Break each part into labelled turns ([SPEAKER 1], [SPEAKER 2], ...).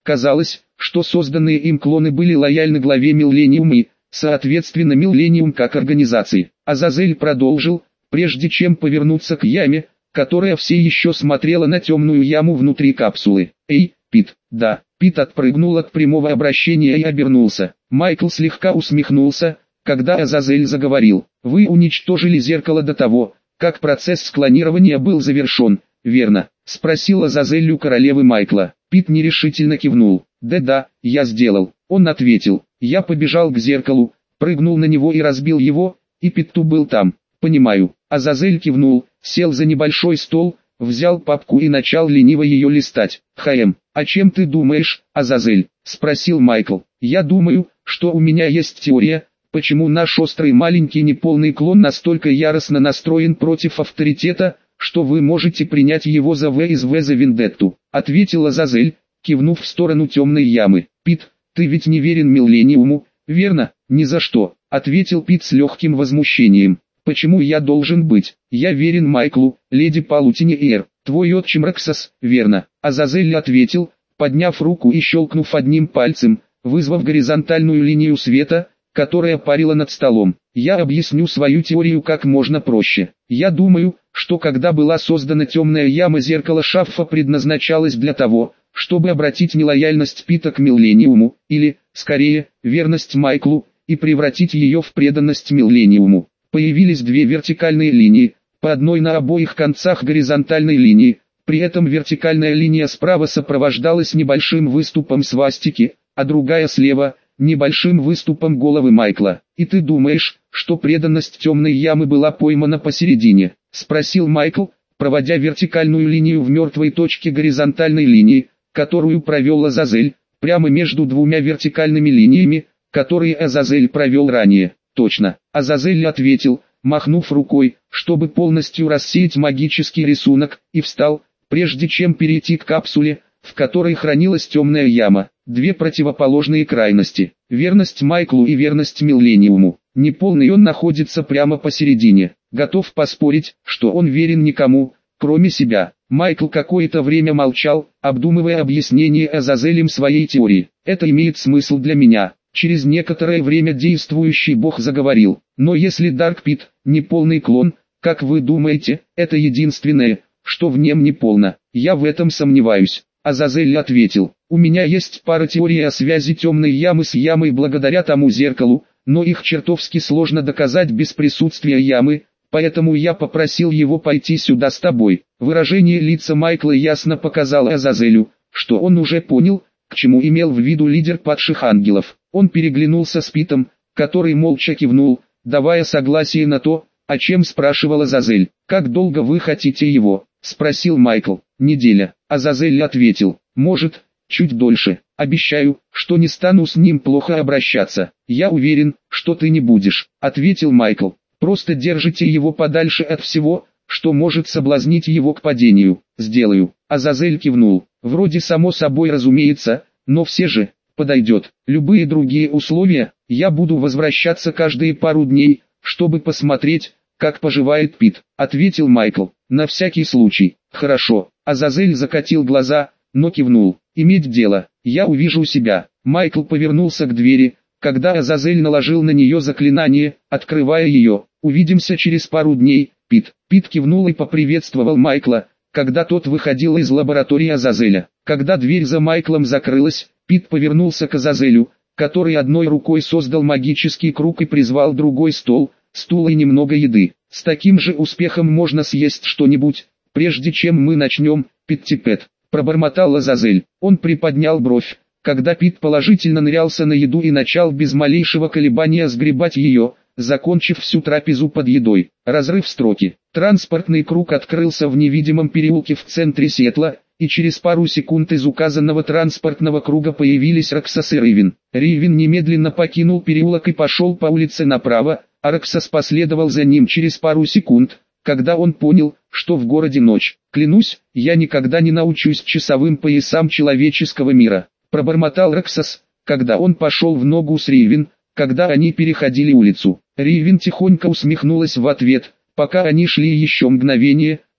[SPEAKER 1] Казалось, что созданные им клоны были лояльны главе Миллениум и, соответственно, Миллениум как организации. Азазель продолжил, прежде чем повернуться к яме, которая все еще смотрела на темную яму внутри капсулы. «Эй, Пит!» «Да». Пит отпрыгнул от прямого обращения и обернулся. Майкл слегка усмехнулся, когда Азазель заговорил. «Вы уничтожили зеркало до того, как процесс склонирования был завершен, верно?» — спросил Азазель у королевы Майкла. Пит нерешительно кивнул. «Да-да, я сделал». Он ответил. «Я побежал к зеркалу, прыгнул на него и разбил его, и Питту был там». «Понимаю». Азазель кивнул, сел за небольшой стол, взял папку и начал лениво ее листать. «О чем ты думаешь, Азазель?» — спросил Майкл. «Я думаю, что у меня есть теория, почему наш острый маленький неполный клон настолько яростно настроен против авторитета, что вы можете принять его за В из В за Вендетту», — ответил Азазель, кивнув в сторону темной ямы. «Пит, ты ведь не верен Миллениуму, верно?» «Ни за что», — ответил Пит с легким возмущением. «Почему я должен быть? Я верен Майклу, леди Палутине и Эр. Твой отчим Рексас, верно?» Азазель ответил, подняв руку и щелкнув одним пальцем, вызвав горизонтальную линию света, которая парила над столом. «Я объясню свою теорию как можно проще. Я думаю, что когда была создана темная яма, зеркало Шаффа предназначалось для того, чтобы обратить нелояльность Пита к Миллениуму, или, скорее, верность Майклу, и превратить ее в преданность Миллениуму. Появились две вертикальные линии, по одной на обоих концах горизонтальной линии, при этом вертикальная линия справа сопровождалась небольшим выступом свастики, а другая слева – небольшим выступом головы Майкла. «И ты думаешь, что преданность темной ямы была поймана посередине?» – спросил Майкл, проводя вертикальную линию в мертвой точке горизонтальной линии, которую провел Азазель, прямо между двумя вертикальными линиями, которые Азазель провел ранее. «Точно», — Азазель ответил, махнув рукой, чтобы полностью рассеять магический рисунок, и встал, прежде чем перейти к капсуле, в которой хранилась темная яма. Две противоположные крайности, верность Майклу и верность Миллениуму. Неполный он находится прямо посередине. Готов поспорить, что он верен никому, кроме себя. Майкл какое-то время молчал, обдумывая объяснение Азазелем своей теории. «Это имеет смысл для меня». Через некоторое время действующий бог заговорил. «Но если Дарк Пит – неполный клон, как вы думаете, это единственное, что в нем неполно?» «Я в этом сомневаюсь», – Азазель ответил. «У меня есть пара теорий о связи темной ямы с ямой благодаря тому зеркалу, но их чертовски сложно доказать без присутствия ямы, поэтому я попросил его пойти сюда с тобой». Выражение лица Майкла ясно показало Азазелю, что он уже понял, к чему имел в виду лидер падших ангелов. Он переглянулся с Питом, который молча кивнул, давая согласие на то, о чем спрашивал Азазель. «Как долго вы хотите его?» – спросил Майкл. «Неделя». Азазель ответил. «Может, чуть дольше. Обещаю, что не стану с ним плохо обращаться». «Я уверен, что ты не будешь», – ответил Майкл. «Просто держите его подальше от всего, что может соблазнить его к падению». «Сделаю». Азазель кивнул. «Вроде само собой разумеется, но все же...» «Подойдет. Любые другие условия, я буду возвращаться каждые пару дней, чтобы посмотреть, как поживает Пит», — ответил Майкл. «На всякий случай». «Хорошо». Азазель закатил глаза, но кивнул. «Иметь дело. Я увижу себя». Майкл повернулся к двери, когда Азазель наложил на нее заклинание, открывая ее. «Увидимся через пару дней, Пит». Пит кивнул и поприветствовал Майкла, когда тот выходил из лаборатории Азазеля. Когда дверь за Майклом закрылась, Пит повернулся к Азазелю, который одной рукой создал магический круг и призвал другой стол, стул и немного еды. «С таким же успехом можно съесть что-нибудь, прежде чем мы начнем, Питтипет», — пробормотал Азазель. Он приподнял бровь, когда Пит положительно нырялся на еду и начал без малейшего колебания сгребать ее, закончив всю трапезу под едой. Разрыв строки. Транспортный круг открылся в невидимом переулке в центре Сиэтла, и через пару секунд из указанного транспортного круга появились Рексас и Ривен. Ривен немедленно покинул переулок и пошел по улице направо, а Рексас последовал за ним через пару секунд, когда он понял, что в городе ночь. «Клянусь, я никогда не научусь часовым поясам человеческого мира», — пробормотал Рексас, когда он пошел в ногу с Ривен, когда они переходили улицу. Ривен тихонько усмехнулась в ответ, пока они шли еще мгновение,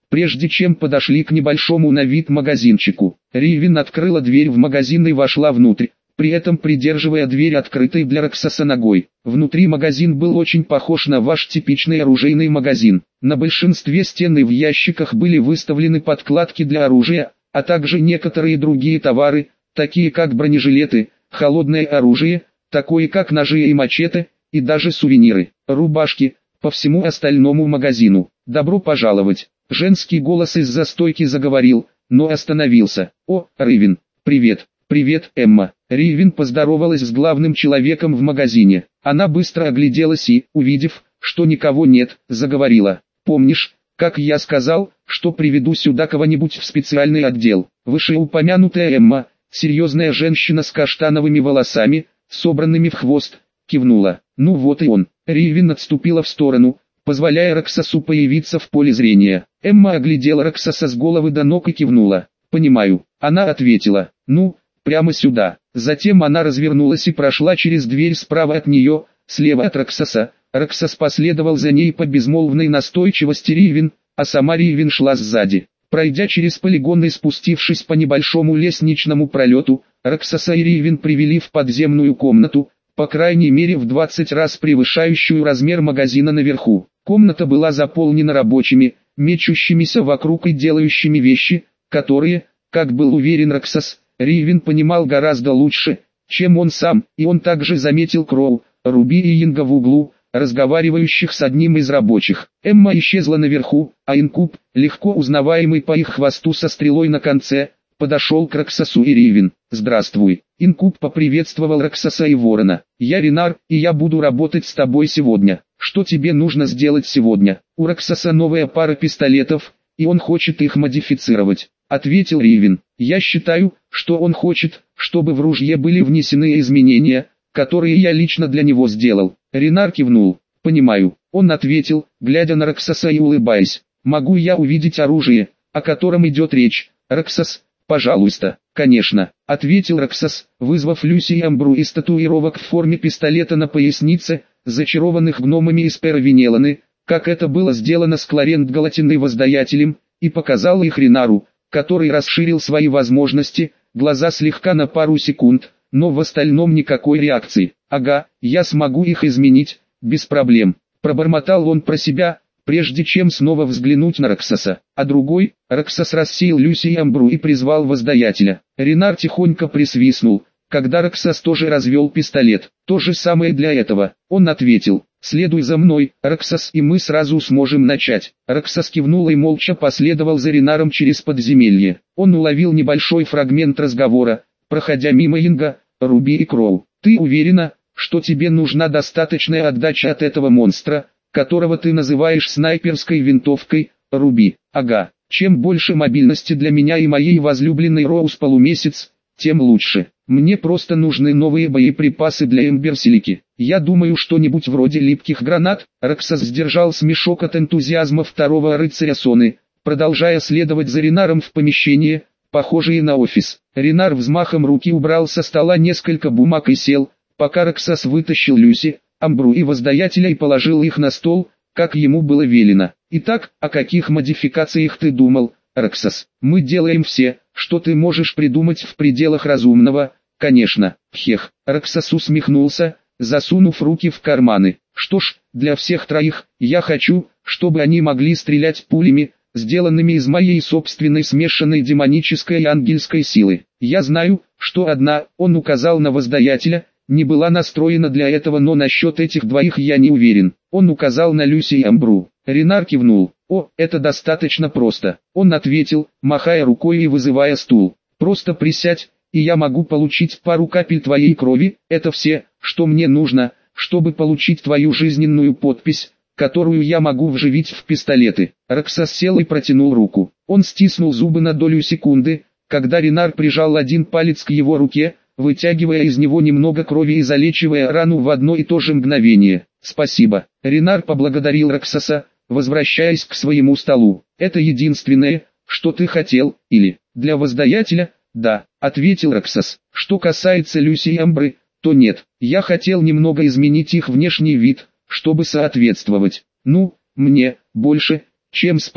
[SPEAKER 1] прежде чем подошли к небольшому на вид магазинчику. Ривин открыла дверь в магазин и вошла внутрь, при этом придерживая дверь открытой для Роксоса ногой. Внутри магазин был очень похож на ваш типичный оружейный магазин. На большинстве стен и в ящиках были выставлены подкладки для оружия, а также некоторые другие товары, такие как бронежилеты, холодное оружие, такое как ножи и мачете, и даже сувениры, рубашки, по всему остальному магазину. «Добро пожаловать!» Женский голос из-за стойки заговорил, но остановился. «О, Ривин, привет!» «Привет, Эмма!» Ривин поздоровалась с главным человеком в магазине. Она быстро огляделась и, увидев, что никого нет, заговорила. «Помнишь, как я сказал, что приведу сюда кого-нибудь в специальный отдел?» Вышеупомянутая Эмма, серьезная женщина с каштановыми волосами, собранными в хвост, кивнула. «Ну вот и он». Ривин отступила в сторону, позволяя Роксосу появиться в поле зрения. Эмма оглядела Роксоса с головы до ног и кивнула. «Понимаю». Она ответила. «Ну, прямо сюда». Затем она развернулась и прошла через дверь справа от нее, слева от Роксоса. Роксос последовал за ней по безмолвной настойчивости Ривин, а сама Ривин шла сзади. Пройдя через полигон и спустившись по небольшому лестничному пролету, Роксоса и Ривин привели в подземную комнату, по крайней мере в 20 раз превышающую размер магазина наверху. Комната была заполнена рабочими, мечущимися вокруг и делающими вещи, которые, как был уверен Роксос, Ривин понимал гораздо лучше, чем он сам, и он также заметил Кроу, Руби и Инга в углу, разговаривающих с одним из рабочих. Эмма исчезла наверху, а Инкуб, легко узнаваемый по их хвосту со стрелой на конце, подошел к Роксосу и Ривин. «Здравствуй». Инкуб поприветствовал Роксоса и Ворона. «Я Ренар, и я буду работать с тобой сегодня. Что тебе нужно сделать сегодня?» «У Роксоса новая пара пистолетов, и он хочет их модифицировать», — ответил Ривин. «Я считаю, что он хочет, чтобы в ружье были внесены изменения, которые я лично для него сделал». Ренар кивнул. «Понимаю», — он ответил, глядя на Роксоса и улыбаясь. «Могу я увидеть оружие, о котором идет речь, Роксос?» «Пожалуйста». «Конечно», — ответил Роксос, вызвав Люси и Амбру из татуировок в форме пистолета на пояснице, зачарованных гномами из Перовинеланы, как это было сделано с Кларент-Галатиной-Воздаятелем, и показал их Ренару, который расширил свои возможности, глаза слегка на пару секунд, но в остальном никакой реакции. «Ага, я смогу их изменить, без проблем», — пробормотал он про себя, прежде чем снова взглянуть на Роксоса. А другой, Роксос рассеял Люси и Амбру и призвал Воздаятеля. Ренар тихонько присвистнул, когда Роксос тоже развел пистолет. «То же самое для этого», — он ответил. «Следуй за мной, Роксос, и мы сразу сможем начать». Роксос кивнул и молча последовал за Ренаром через подземелье. Он уловил небольшой фрагмент разговора, проходя мимо Инга, Руби и Кроу. «Ты уверена, что тебе нужна достаточная отдача от этого монстра, которого ты называешь снайперской винтовкой, Руби?» «Ага, чем больше мобильности для меня и моей возлюбленной Роуз Полумесяц, тем лучше. Мне просто нужны новые боеприпасы для Эмберсилики. Я думаю, что-нибудь вроде липких гранат». Роксос сдержал смешок от энтузиазма второго рыцаря Соны, продолжая следовать за Ренаром в помещение, похожее на офис. Ренар взмахом руки убрал со стола несколько бумаг и сел, пока Роксос вытащил Люси, Амбру и Воздаятеля и положил их на стол, как ему было велено. «Итак, о каких модификациях ты думал, Роксос?» «Мы делаем все, что ты можешь придумать в пределах разумного, конечно». «Хех», Роксос усмехнулся, засунув руки в карманы. «Что ж, для всех троих, я хочу, чтобы они могли стрелять пулями, сделанными из моей собственной смешанной демонической и ангельской силы. Я знаю, что одна, он указал на Воздаятеля, не была настроена для этого, но насчет этих двоих я не уверен». Он указал на Люси и Амбру. Ренар кивнул. «О, это достаточно просто», — он ответил, махая рукой и вызывая стул. «Просто присядь, и я могу получить пару капель твоей крови, это все, что мне нужно, чтобы получить твою жизненную подпись, которую я могу вживить в пистолеты». Роксос сел и протянул руку. Он стиснул зубы на долю секунды, когда Ренар прижал один палец к его руке, вытягивая из него немного крови и залечивая рану в одно и то же мгновение. «Спасибо». Ренар поблагодарил Роксоса, возвращаясь к своему столу. «Это единственное, что ты хотел, или, для Воздаятеля?» «Да», — ответил Роксос. «Что касается Люси и Амбры, то нет. Я хотел немного изменить их внешний вид, чтобы соответствовать, мне, больше, чем Спарде,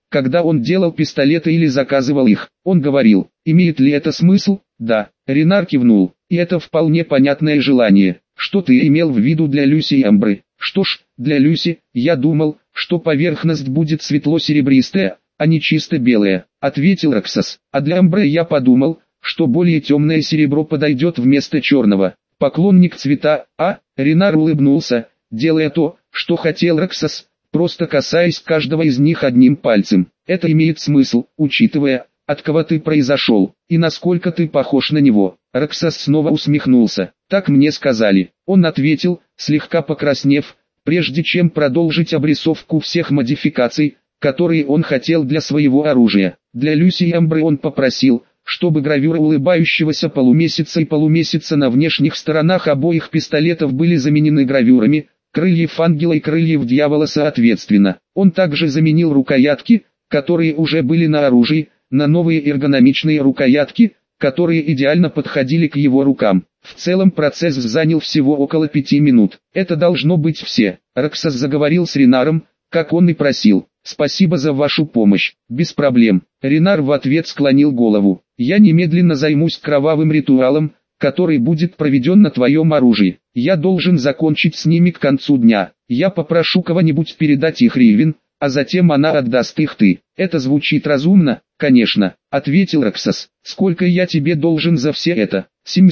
[SPEAKER 1] когда он делал пистолеты или заказывал их. Он говорил, имеет ли это смысл? Да. Ренар кивнул, и это вполне понятное желание. Что ты имел в виду для Люси и Амбры? Что ж, для Люси, я думал, что поверхность будет светло-серебристая, а не чисто белая, ответил Роксас. А для Амбры я подумал, что более темное серебро подойдет вместо черного. Поклонник цвета, Ренар улыбнулся, делая то, что хотел Роксас, просто касаясь каждого из них одним пальцем. Это имеет смысл, учитывая, от кого ты произошел, и насколько ты похож на него. Роксас снова усмехнулся. Так мне сказали. Он ответил, слегка покраснев, прежде чем продолжить обрисовку всех модификаций, которые он хотел для своего оружия. Для Люси и Амбры он попросил, чтобы гравюры улыбающегося полумесяца и полумесяца на внешних сторонах обоих пистолетов были заменены гравюрами крыльев ангела и крыльев дьявола соответственно. Он также заменил рукоятки, которые уже были на оружии, на новые эргономичные рукоятки, которые идеально подходили к его рукам. В целом процесс занял всего около 5 минут. Это должно быть все. Роксас заговорил с Ренаром, как он и просил. Спасибо за вашу помощь. Без проблем. Ренар в ответ склонил голову. Я немедленно займусь кровавым ритуалом, который будет проведен на твоем оружии. Я должен закончить с ними к концу дня. Я попрошу кого-нибудь передать их Ривен, а затем она отдаст их ты. Это звучит разумно? Конечно, ответил Роксас. Сколько я тебе должен за все это?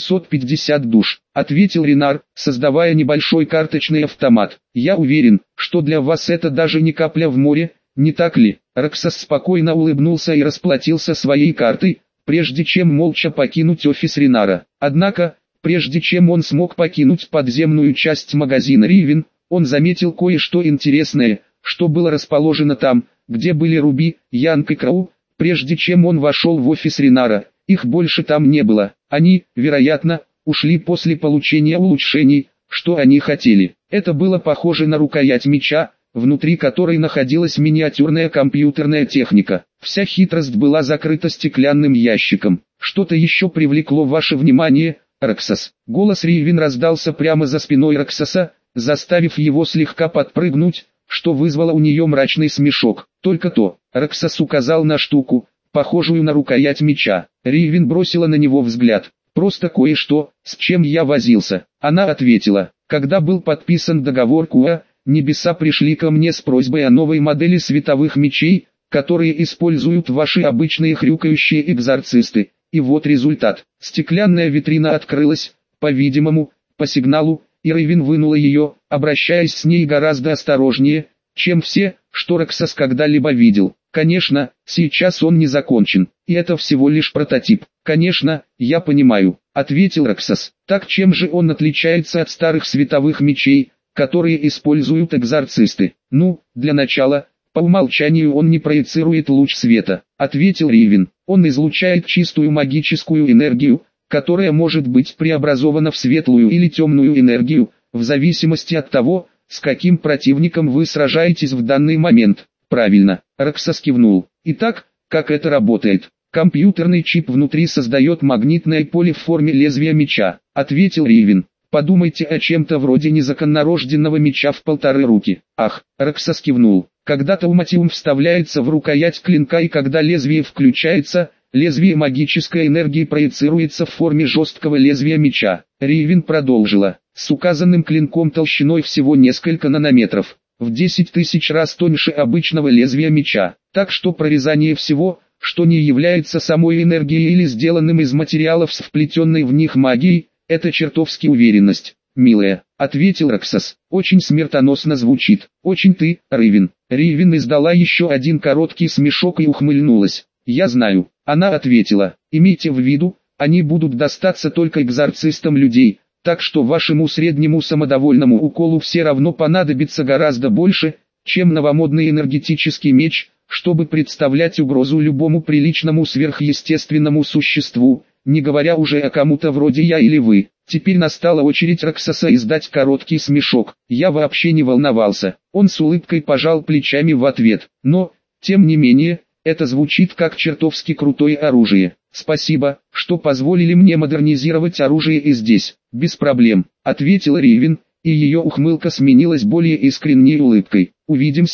[SPEAKER 1] 750 душ, ответил Ренар, создавая небольшой карточный автомат. Я уверен, что для вас это даже не капля в море, не так ли? Роксас спокойно улыбнулся и расплатился своей картой, прежде чем молча покинуть офис Ренара. Однако, прежде чем он смог покинуть подземную часть магазина Ривен, он заметил кое-что интересное, что было расположено там, где были Руби, Янг и Крау. Прежде чем он вошел в офис Ренара, их больше там не было. Они, вероятно, ушли после получения улучшений, что они хотели. Это было похоже на рукоять меча, внутри которой находилась миниатюрная компьютерная техника. Вся хитрость была закрыта стеклянным ящиком. Что-то еще привлекло ваше внимание, Роксас. Голос Ривен раздался прямо за спиной Роксаса, заставив его слегка подпрыгнуть, что вызвало у нее мрачный смешок. Только то, Роксас указал на штуку, похожую на рукоять меча. Ривен бросила на него взгляд. Просто кое-что, с чем я возился. Она ответила, когда был подписан договор Куа, небеса пришли ко мне с просьбой о новой модели световых мечей, которые используют ваши обычные хрюкающие экзорцисты. И вот результат. Стеклянная витрина открылась, по-видимому, по сигналу, и Ривен вынула ее, обращаясь с ней гораздо осторожнее, чем все, что Роксас когда-либо видел. Конечно, сейчас он не закончен, и это всего лишь прототип. Конечно, я понимаю, ответил Роксас. Так чем же он отличается от старых световых мечей, которые используют экзорцисты? Ну, для начала, по умолчанию он не проецирует луч света, ответил Ривен. Он излучает чистую магическую энергию, которая может быть преобразована в светлую или темную энергию, в зависимости от того, с каким противником вы сражаетесь в данный момент. Правильно, Роксас кивнул. Итак, как это работает? Компьютерный чип внутри создает магнитное поле в форме лезвия меча, ответил Ривен. Подумайте о чем-то вроде незаконнорожденного меча в 1,5 руки. Ах, Роксас кивнул. Когда тауматиум вставляется в рукоять клинка и когда лезвие включается, лезвие магической энергии проецируется в форме жесткого лезвия меча. Ривен продолжила. С указанным клинком толщиной всего несколько нанометров, в 10 тысяч раз тоньше обычного лезвия меча. Так что прорезание всего, что не является самой энергией или сделанным из материалов с вплетенной в них магией, это чертовски уверенность. «Милая», — ответил Роксас, — «очень смертоносно звучит. Очень ты, Ривен». Ривен издала еще один короткий смешок и ухмыльнулась. «Я знаю», — она ответила, — «имейте в виду, они будут достаться только экзорцистам людей, так что вашему среднему самодовольному уколу все равно понадобится гораздо больше, чем новомодный энергетический меч, чтобы представлять угрозу любому приличному сверхъестественному существу, не говоря уже о кому-то вроде я или вы». Теперь настала очередь Роксаса издать короткий смешок. Я вообще не волновался. Он с улыбкой пожал плечами в ответ. Но, тем не менее, это звучит как чертовски крутое оружие. Спасибо, что позволили мне модернизировать оружие и здесь. Без проблем, ответила Ривен, и ее ухмылка сменилась более искренней улыбкой. Увидимся,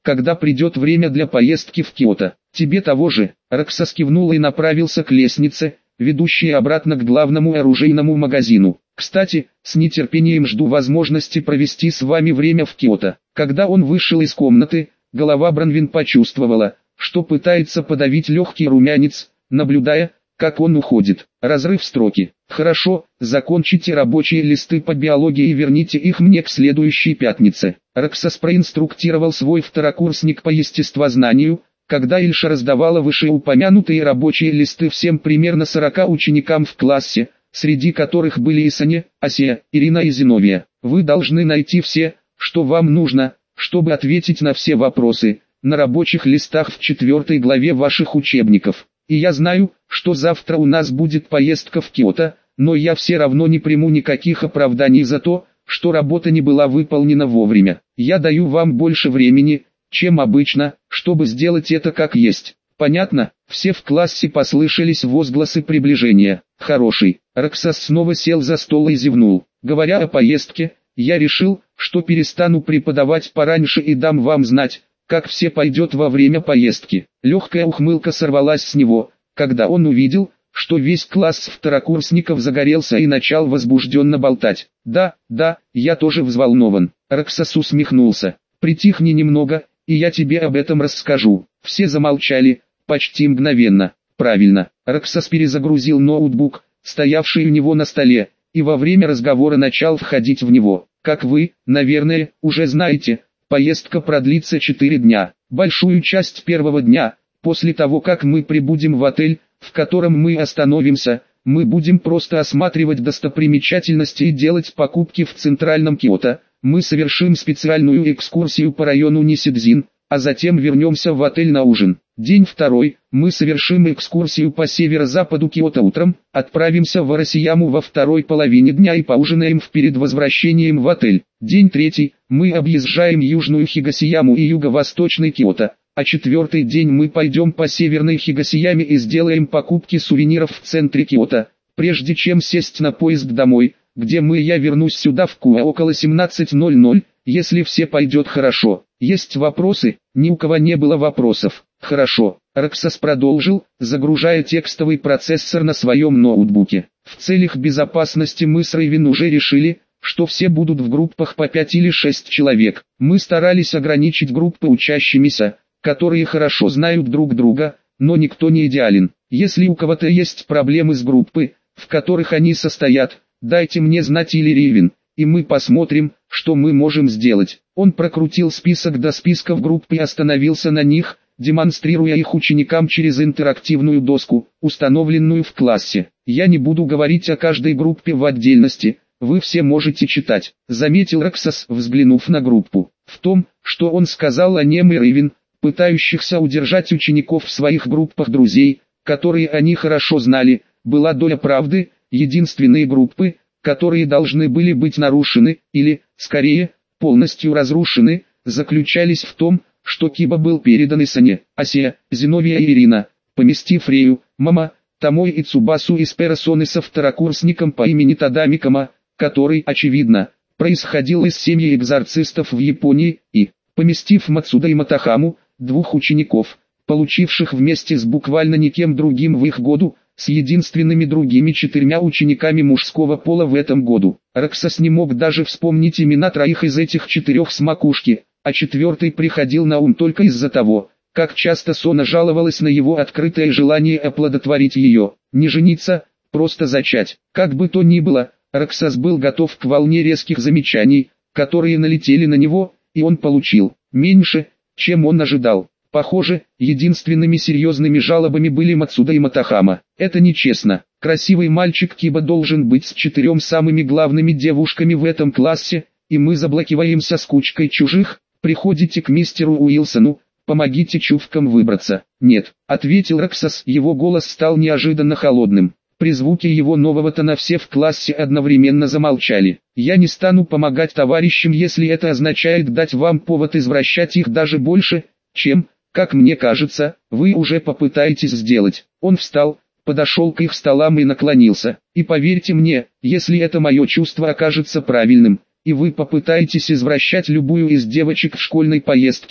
[SPEAKER 1] когда придет время для поездки в Киото. Тебе того же. Роксас кивнул и направился к лестнице, ведущей обратно к главному оружейному магазину. Кстати, с нетерпением жду возможности провести с вами время в Киото. Когда он вышел из комнаты, голова Бронвин почувствовала, что пытается подавить легкий румянец, наблюдая, как он уходит. Разрыв строки. Хорошо, закончите рабочие листы по биологии и верните их мне к следующей пятнице. Роксас проинструктировал свой второкурсник по естествознанию, когда Ильша раздавала вышеупомянутые рабочие листы всем примерно 40 ученикам в классе, среди которых были Исаня, Асия, Ирина и Зиновия. Вы должны найти все, что вам нужно, чтобы ответить на все вопросы, на рабочих листах в 4 главе ваших учебников. И я знаю, что завтра у нас будет поездка в Киото, но я все равно не приму никаких оправданий за то, что работа не была выполнена вовремя. Я даю вам больше времени, чем обычно, чтобы сделать это как есть. Понятно? Все в классе послышались возгласы приближения. Хороший. Роксас снова сел за стол и зевнул. Говоря о поездке, я решил, что перестану преподавать пораньше и дам вам знать, как все пойдет во время поездки. Легкая ухмылка сорвалась с него, когда он увидел, что весь класс второкурсников загорелся и начал возбужденно болтать. Да, я тоже взволнован. Роксас усмехнулся. Притихни немного, и я тебе об этом расскажу. Все замолчали, почти мгновенно. Правильно. Роксас перезагрузил ноутбук, стоявший у него на столе, и во время разговора начал входить в него. Как вы, наверное, уже знаете, поездка продлится 4 дня. Большую часть первого дня, после того как мы прибудем в отель, в котором мы остановимся, мы будем просто осматривать достопримечательности и делать покупки в центральном Киото. Мы совершим специальную экскурсию по району Нисидзин, а затем вернемся в отель на ужин. День второй, мы совершим экскурсию по северо-западу Киото утром, отправимся в Арасияму во второй половине дня и поужинаем перед возвращением в отель. День третий, мы объезжаем южную Хигасияму и юго-восточный Киото, а 4-й день мы пойдем по северной Хигасияме и сделаем покупки сувениров в центре Киото, прежде чем сесть на поезд домой, где я вернусь сюда в Куа около 17:00, если все пойдет хорошо. Есть вопросы? Ни у кого не было вопросов. Хорошо. Роксас продолжил, загружая текстовый процессор на своем ноутбуке. В целях безопасности мы с Рейвен уже решили, что все будут в группах по 5 или 6 человек. Мы старались ограничить группы учащимися, которые хорошо знают друг друга, но никто не идеален. Если у кого-то есть проблемы с группой, в которых они состоят, дайте мне знать или Рейвен, и мы посмотрим, что мы можем сделать. Он прокрутил список до списков групп и остановился на них, демонстрируя их ученикам через интерактивную доску, установленную в классе. Я не буду говорить о каждой группе в отдельности, вы все можете читать, заметил Роксас, взглянув на группу. В том, что он сказал о Нем и Рейвен, пытающихся удержать учеников в своих группах друзей, которые они хорошо знали, была доля правды. Единственные группы, которые должны были быть нарушены, или, скорее, полностью разрушены, заключались в том, что Киба был передан Исане, Асия, Зиновия и Ирина, поместив Рею, Мама, Томой и Цубасу из Персоны со второкурсником по имени Тадами Кама, который, очевидно, происходил из семьи экзорцистов в Японии, и, поместив Мацуда и Матахаму, 2 учеников, получивших вместе с буквально никем другим в их году, с единственными другими 4 учениками мужского пола в этом году. Роксас не мог даже вспомнить имена 3 из этих 4 с макушки, а 4-й приходил на ум только из-за того, как часто Сона жаловалась на его открытое желание оплодотворить ее, не жениться, просто зачать. Как бы то ни было, Роксас был готов к волне резких замечаний, которые налетели на него, и он получил меньше, чем он ожидал. Похоже, единственными серьезными жалобами были Мацуда и Матахама. Это нечестно. Красивый мальчик Киба должен быть с 4 самыми главными девушками в этом классе, и мы заблокиваемся с кучкой чужих. Приходите к мистеру Уилсону, помогите чувкам выбраться. Нет, ответил Роксас, его голос стал неожиданно холодным. При звуке его нового тона все в классе одновременно замолчали. Я не стану помогать товарищам, если это означает дать вам повод извращать их даже больше, чем, как мне кажется, вы уже попытаетесь сделать. Он встал, подошел к их столам и наклонился. И поверьте мне, если это мое чувство окажется правильным, и вы попытаетесь извращать любую из девочек в школьной поездке,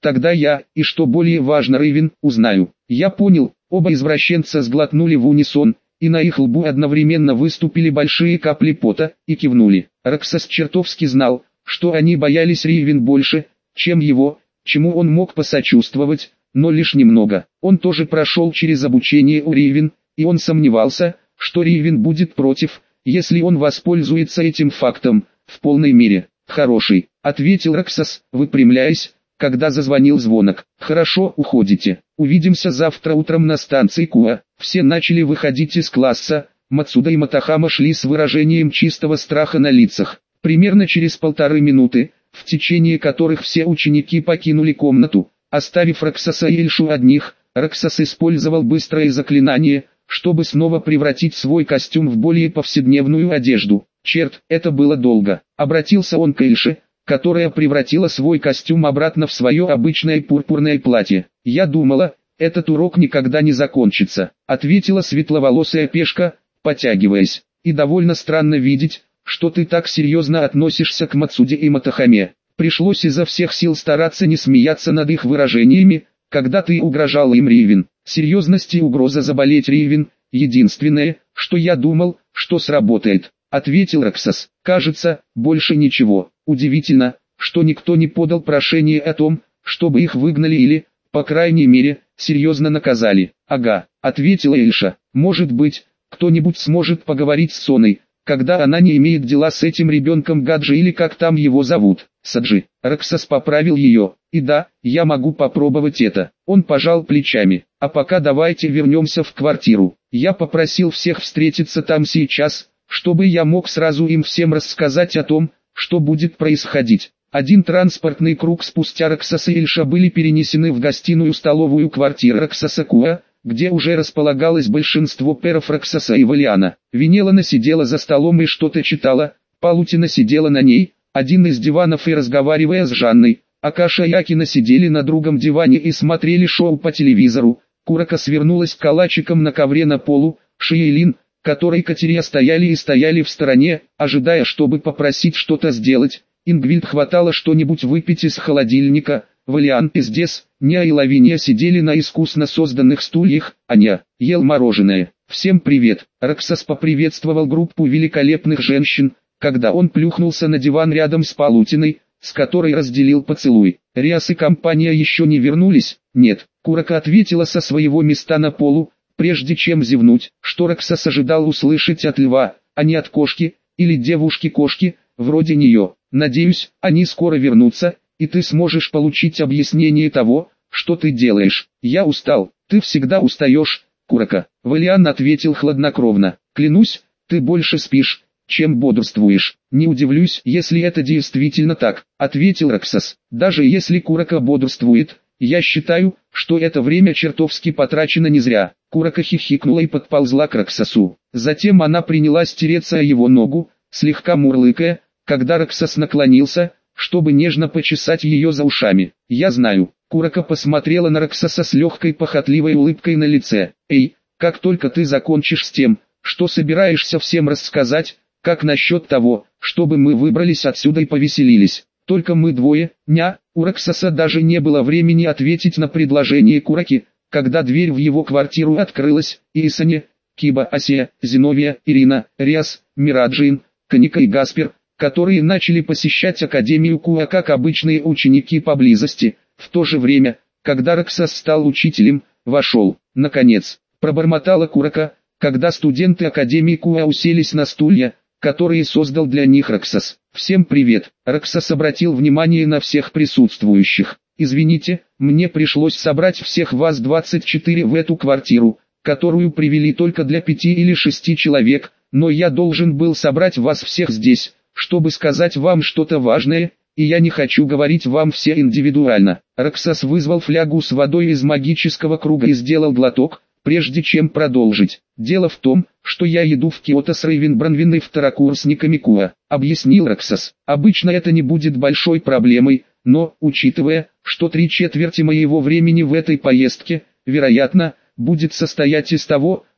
[SPEAKER 1] Тогда я, и что более важно Рейвен, узнаю. Я понял, оба извращенца сглотнули в унисон, и на их лбу одновременно выступили большие капли пота, и кивнули. Роксас чертовски знал, что они боялись Рейвен больше, чем его, чему он мог посочувствовать, но лишь немного. Он тоже прошел через обучение у Рейвен, и он сомневался, что Рейвен будет против, если он воспользуется этим фактом, в полной мере. «Хороший», — ответил Роксас, выпрямляясь, когда зазвонил звонок. «Хорошо, уходите. Увидимся завтра утром на станции Куа». Все начали выходить из класса, Мацуда и Матахама шли с выражением чистого страха на лицах. Примерно через 1,5 минуты, в течение которых все ученики покинули комнату, оставив Роксаса и Эльшу одних, Роксас использовал быстрое заклинание, чтобы снова превратить свой костюм в более повседневную одежду. Черт, это было долго. Обратился он к Эльше, которая превратила свой костюм обратно в свое обычное пурпурное платье. «Я думала, этот урок никогда не закончится», — ответила светловолосая пешка, потягиваясь. «И довольно странно видеть, что ты так серьезно относишься к Мацуде и Матахаме. Пришлось изо всех сил стараться не смеяться над их выражениями, когда ты угрожал им, Рейвен. Серьезность и угроза заболеть, Рейвен, единственное, что я думал, что сработает», — ответил Роксас. «Кажется, больше ничего. Удивительно, что никто не подал прошение о том, чтобы их выгнали или, по крайней мере, серьезно наказали». «Ага», — ответила Эльша. «Может быть, кто-нибудь сможет поговорить с Соной, когда она не имеет дела с этим ребенком Гаджи или как там его зовут, Саджи». Роксас поправил ее. «И да, я могу попробовать это». Он пожал плечами. «А пока давайте вернемся в квартиру. Я попросил всех встретиться там сейчас, чтобы я мог сразу им всем рассказать о том, что будет происходить». Один транспортный круг спустя Роксас и Эльша были перенесены в гостиную-столовую квартиры Роксаса Куа, где уже располагалось большинство перов Роксаса и Валиана. Венелана сидела за столом и что-то читала, Палутина сидела на ней, один из диванов и разговаривая с Жанной, Акаша и Акина сидели на другом диване и смотрели шоу по телевизору, Курака свернулась калачиком на ковре на полу, Шиейлин, которой Катерия стояли в стороне, ожидая, чтобы попросить что-то сделать. Ингвильд хватало что-нибудь выпить из холодильника. Валиан и Здес, Ня и Лавиния сидели на искусно созданных стульях, а Ня ел мороженое. «Всем привет!» Роксас поприветствовал группу великолепных женщин, когда он плюхнулся на диван рядом с Палутиной, с которой разделил поцелуй. «Риас и компания еще не вернулись?» «Нет», Курака ответила со своего места на полу, прежде чем зевнуть, что Роксас ожидал услышать от льва, а не от кошки, или девушки-кошки, вроде нее. «Надеюсь, они скоро вернутся, и ты сможешь получить объяснение того, что ты делаешь». «Я устал». «Ты всегда устаешь, Курака», — Валиан ответил хладнокровно. «Клянусь, ты больше спишь, чем бодрствуешь». «Не удивлюсь, если это действительно так», — ответил Роксас. «Даже если Курака бодрствует, я считаю, что это время чертовски потрачено не зря». Курака хихикнула и подползла к Роксасу. Затем она принялась тереться о его ногу, слегка мурлыкая, когда Роксас наклонился, чтобы нежно почесать ее за ушами. «Я знаю». Курака посмотрела на Роксаса с легкой похотливой улыбкой на лице. «Эй, как только ты закончишь с тем, что собираешься всем рассказать, как насчет того, чтобы мы выбрались отсюда и повеселились? Только мы двое, Ня». У Роксаса даже не было времени ответить на предложение Кураки, когда дверь в его квартиру открылась, и Исане, Киба, Асия, Зиновия, Ирина, Риас, Мираджин, Каника и Гаспер, которые начали посещать Академию Куа как обычные ученики поблизости. В то же время, когда Роксас стал учителем, вошел, наконец, пробормотала Курака, когда студенты Академии Куа уселись на стулья, которые создал для них Роксас. «Всем привет!» Роксас обратил внимание на всех присутствующих. «Извините, мне пришлось собрать всех вас 24 в эту квартиру, которую привели только для 5 или 6 человек, но я должен был собрать вас всех здесь, чтобы сказать вам что-то важное, и я не хочу говорить вам все индивидуально». Роксас вызвал флягу с водой из магического круга и сделал глоток, прежде чем продолжить. «Дело в том, что я иду в Киото с Рейвен Бранвин и второкурсниками Куа», — объяснил Роксас. «Обычно это не будет большой проблемой, но, учитывая, что 3/4 моего времени в этой поездке, вероятно, будет состоять из того,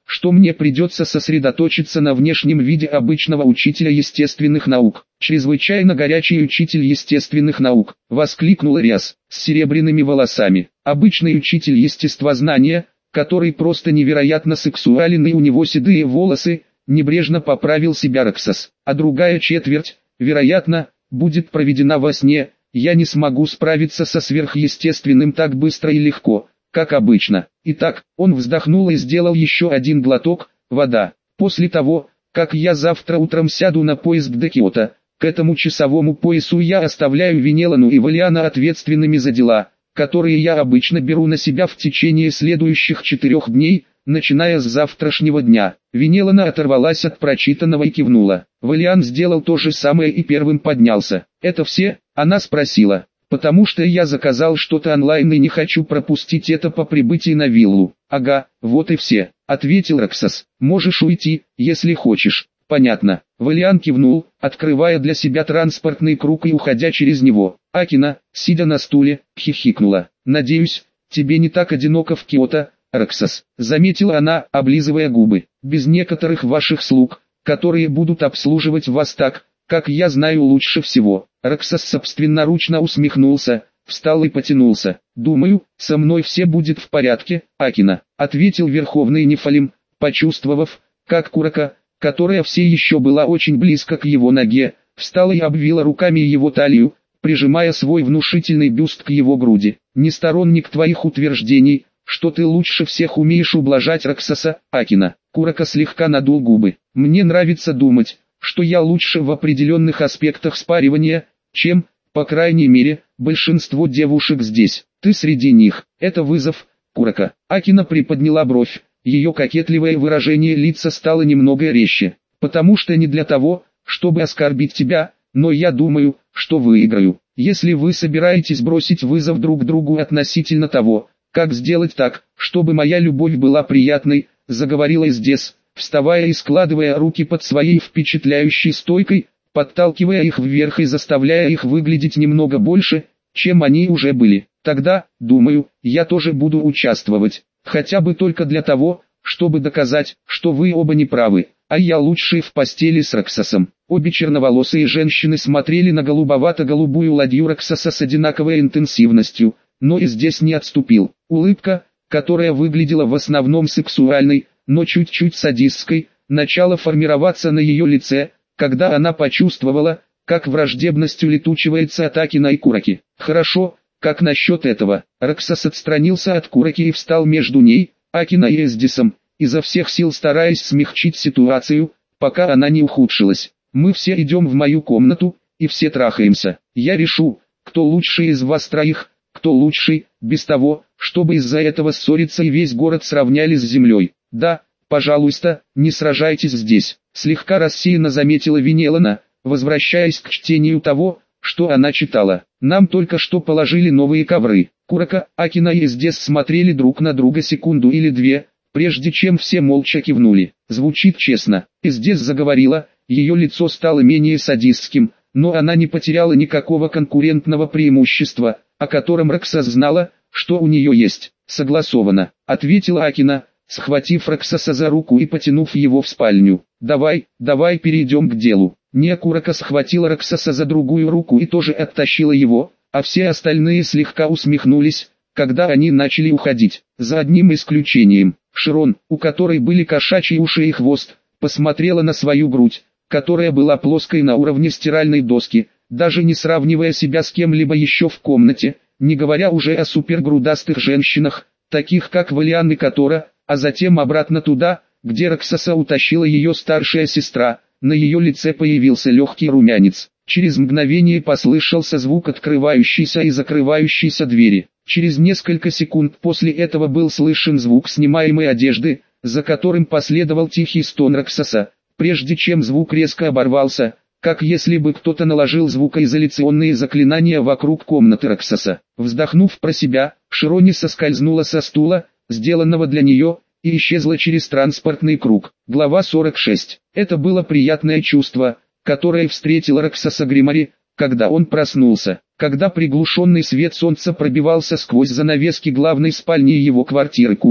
[SPEAKER 1] что мне придется сосредоточиться на внешнем виде обычного учителя естественных наук. «Чрезвычайно горячий учитель естественных наук», — воскликнул Риас, с серебряными волосами. «Обычный учитель естествознания, который просто невероятно сексуален, и у него седые волосы», — небрежно поправил себя Роксос. «А другая четверть, вероятно, будет проведена во сне. Я не смогу справиться со сверхъестественным так быстро и легко, как обычно». Итак, он вздохнул и сделал еще один глоток. «Вода. После того, как я завтра утром сяду на поезд до Киото, к этому часовому поясу я оставляю Венелану и Валиана ответственными за дела, которые я обычно беру на себя в течение следующих 4 дней, начиная с завтрашнего дня». Венелана оторвалась от прочитанного и кивнула. Валиан сделал то же самое и первым поднялся. «Это все?» — она спросила. «Потому что я заказал что-то онлайн и не хочу пропустить это по прибытии на виллу». «Ага, вот и все», — ответил Роксос. «Можешь уйти, если хочешь». «Понятно». Валиан кивнул, открывая для себя транспортный круг и уходя через него. Акина, сидя на стуле, хихикнула. «Надеюсь, тебе не так одиноко в Киото, Роксос», — заметила она, облизывая губы. «Без некоторых ваших слуг, которые будут обслуживать вас так, как я знаю лучше всего». Роксос собственноручно усмехнулся, встал и потянулся. «Думаю, со мной все будет в порядке, Акина», — ответил Верховный Нефалим, почувствовав, как Курака, которая все еще была очень близко к его ноге, встала и обвила руками его талию, прижимая свой внушительный бюст к его груди. «Не сторонник твоих утверждений, что ты лучше всех умеешь ублажать Роксоса, Акина». Курака слегка надул губы. «Мне нравится думать, что я лучше в определенных аспектах спаривания, чем, по крайней мере, большинство девушек здесь. Ты среди них. Это вызов, Курака». Акина приподняла бровь. Ее кокетливое выражение лица стало немного резче. «Потому что не для того, чтобы оскорбить тебя, но я думаю, что выиграю. Если вы собираетесь бросить вызов друг другу относительно того, как сделать так, чтобы моя любовь была приятной», — заговорила Издес, вставая и складывая руки под своей впечатляющей стойкой, подталкивая их вверх и заставляя их выглядеть немного больше, чем они уже были. «Тогда, думаю, я тоже буду участвовать. Хотя бы только для того, чтобы доказать, что вы оба не правы, а я лучший в постели с Роксосом». Обе черноволосые женщины смотрели на голубовато-голубую ладью Роксоса с одинаковой интенсивностью, но и здесь не отступил. Улыбка, которая выглядела в основном сексуальной, но чуть-чуть садистской, начала формироваться на ее лице, когда она почувствовала, как враждебность улетучивается от Акина и Кураки. «Хорошо, как насчет этого?» Роксос отстранился от Кураки и встал между ней, Акина и Эздисом, изо всех сил стараясь смягчить ситуацию, пока она не ухудшилась. «Мы все идем в мою комнату, и все трахаемся. Я решу, кто лучший из вас троих, кто лучший, без того, чтобы из-за этого ссориться и весь город сравняли с землей. Да, пожалуйста, не сражайтесь здесь», — слегка рассеянно заметила Венелана, возвращаясь к чтению того, что она читала. «Нам только что положили новые ковры». Курака, Акина и Эздес смотрели друг на друга секунду или две, прежде чем все молча кивнули. «Звучит честно». Эздес заговорила, ее лицо стало менее садистским, но она не потеряла никакого конкурентного преимущества, о котором Роксос знала, что у нее есть. «Согласовано», — ответила Акина, схватив Роксоса за руку и потянув его в спальню. Давай перейдем к делу». Курака схватила Роксоса за другую руку и тоже оттащила его, а все остальные слегка усмехнулись, когда они начали уходить. За одним исключением, Широн, у которой были кошачьи уши и хвост, посмотрела на свою грудь, которая была плоской на уровне стиральной доски, даже не сравнивая себя с кем-либо еще в комнате, не говоря уже о супергрудастых женщинах, таких как Валиан и Котора, а затем обратно туда, где Роксоса утащила ее старшая сестра. На ее лице появился легкий румянец. Через мгновение послышался звук открывающейся и закрывающейся двери. Через несколько секунд после этого был слышен звук снимаемой одежды, за которым последовал тихий стон Роксоса, прежде чем звук резко оборвался, как если бы кто-то наложил звукоизоляционные заклинания вокруг комнаты Роксоса. Вздохнув про себя, Широни соскользнула со стула, сделанного для нее, и исчезла через транспортный круг. Глава 46. Это было приятное чувство, которое встретило Роксоса Гримари, когда он проснулся. Когда приглушенный свет солнца пробивался сквозь занавески главной спальни его квартиры Куа,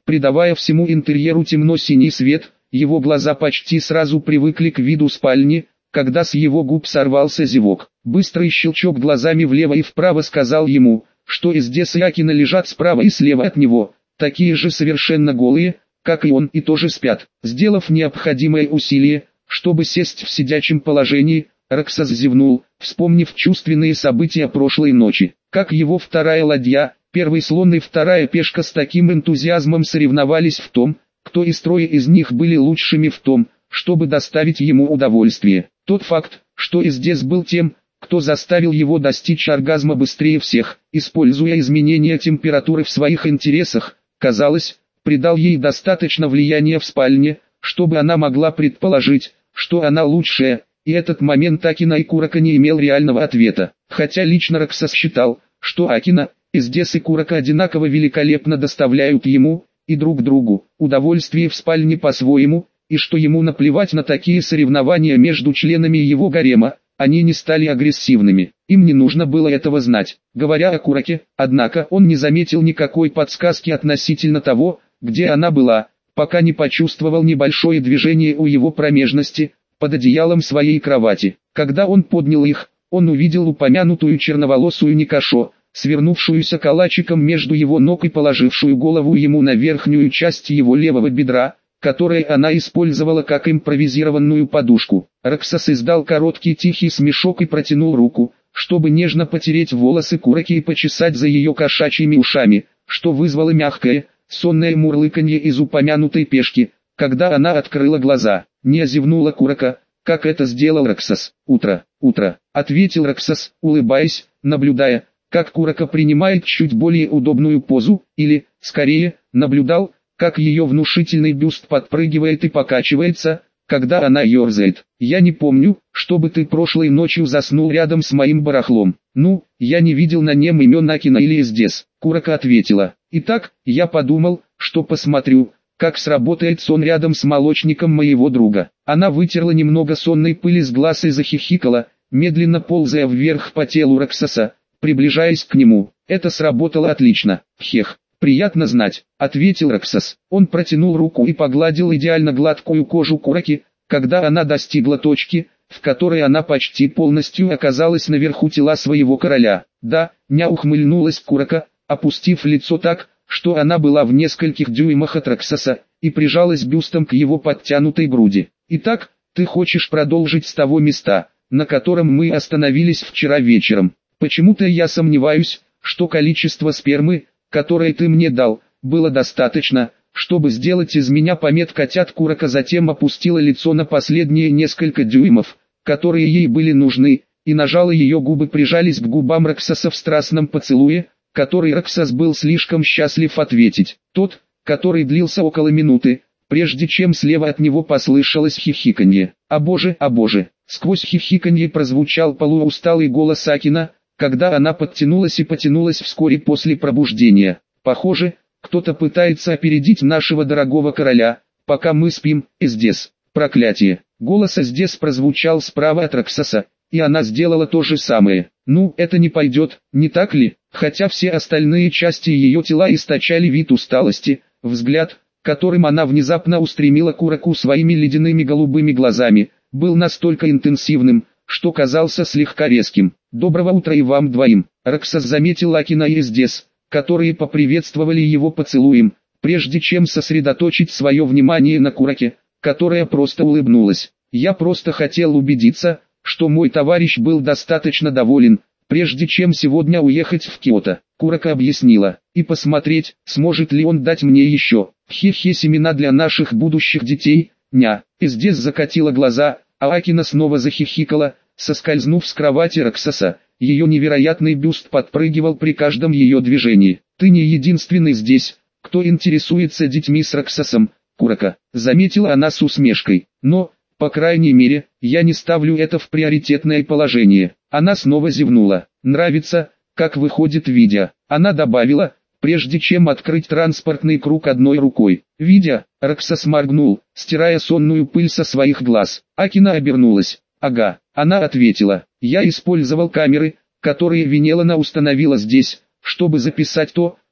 [SPEAKER 1] придавая всему интерьеру темно-синий свет. Его глаза почти сразу привыкли к виду спальни, когда с его губ сорвался зевок. Быстрый щелчок глазами влево и вправо сказал ему, что Эздес и Акина лежат справа и слева от него, такие же совершенно голые, как и он, и тоже спят. Сделав необходимое усилие, чтобы сесть в сидячем положении, Раксас зевнул, вспомнив чувственные события прошлой ночи. Как его вторая ладья, первый слон и вторая пешка с таким энтузиазмом соревновались в том, кто из трое из них были лучшими в том, чтобы доставить ему удовольствие. Тот факт, что Эздес был тем, кто заставил его достичь оргазма быстрее всех, используя изменения температуры в своих интересах, казалось, придал ей достаточно влияния в спальне, чтобы она могла предположить, что она лучшая, и этот момент Акина и Курака не имел реального ответа. Хотя лично Раксас считал, что Акина, Эздес и Курака одинаково великолепно доставляют ему, и друг другу, удовольствие в спальне по-своему, и что ему наплевать на такие соревнования между членами его гарема, они не стали агрессивными. Им не нужно было этого знать. Говоря о Кураке, однако, он не заметил никакой подсказки относительно того, где она была, пока не почувствовал небольшое движение у его промежности, под одеялом своей кровати. Когда он поднял их, он увидел упомянутую черноволосую Никашо, свернувшуюся калачиком между его ног и положившую голову ему на верхнюю часть его левого бедра, которое она использовала как импровизированную подушку. Раксас издал короткий тихий смешок и протянул руку, чтобы нежно потереть волосы Кураки и почесать за ее кошачьими ушами, что вызвало мягкое, сонное мурлыканье из упомянутой пешки, когда она открыла глаза. Не зевнула Курака, как это сделал Раксас. «Утро, утро», — ответил Раксас, улыбаясь, наблюдая, как Курака принимает чуть более удобную позу, или, скорее, наблюдал, как ее внушительный бюст подпрыгивает и покачивается, когда она ерзает. «Я не помню, чтобы ты прошлой ночью заснул рядом с моим барахлом». «Ну, я не видел на нем имен Акина или Эздес», — Курака ответила. «Итак, я подумал, что посмотрю, как сработает сон рядом с молочником моего друга». Она вытерла немного сонной пыли с глаз и захихикала, медленно ползая вверх по телу Раксаса, приближаясь к нему. «Это сработало отлично. Хех, приятно знать», — ответил Раксас. Он протянул руку и погладил идеально гладкую кожу Кураки, когда она достигла точки, в которой она почти полностью оказалась наверху тела своего короля. «Да», — ня ухмыльнулась Курака, опустив лицо так, что она была в нескольких дюймах от Раксаса, и прижалась бюстом к его подтянутой груди. «Итак, ты хочешь продолжить с того места, на котором мы остановились вчера вечером? Почему-то я сомневаюсь, что количество спермы, которое ты мне дал, было достаточно, чтобы сделать из меня помет котят». Курака затем опустила лицо на последние несколько дюймов, которые ей были нужны, и нажала, ее губы прижались к губам Раксаса в страстном поцелуе, который Раксас был слишком счастлив ответить. Тот, который длился около минуты, прежде чем слева от него послышалось хихиканье. «О боже, о боже!» Сквозь хихиканье прозвучал полуусталый голос Акина, когда она подтянулась и потянулась вскоре после пробуждения. «Похоже, кто-то пытается опередить нашего дорогого короля, пока мы спим, Эздес. Проклятие!» Голос Эздес прозвучал справа от Раксаса, и она сделала то же самое. «Ну, это не пойдет, не так ли?» Хотя все остальные части ее тела источали вид усталости, взгляд, которым она внезапно устремила Кураку своими ледяными голубыми глазами, был настолько интенсивным, что казался слегка резким. «Доброго утра и вам двоим!» Раксас заметил Акина и Эздес, которые поприветствовали его поцелуем, прежде чем сосредоточить свое внимание на Кураке, которая просто улыбнулась. «Я просто хотел убедиться, что мой товарищ был достаточно доволен, прежде чем сегодня уехать в Киото», Курака объяснила, «и посмотреть, сможет ли он дать мне еще. Хе-хе, семена для наших будущих детей, ня». Эздес закатила глаза, а Акина снова захихикала, соскользнув с кровати Раксаса. Ее невероятный бюст подпрыгивал при каждом ее движении. «Ты не единственный здесь, кто интересуется детьми с Раксасом, Курака», заметила она с усмешкой. «Но, по крайней мере, я не ставлю это в приоритетное положение». Она снова зевнула. «Нравится, как выходит Видя», она добавила, прежде чем открыть транспортный круг одной рукой. «Видя», Раксас моргнул, стирая сонную пыль со своих глаз. Акина обернулась. «Ага», она ответила. «Я использовал камеры, которые Венелана установила здесь, чтобы записать то,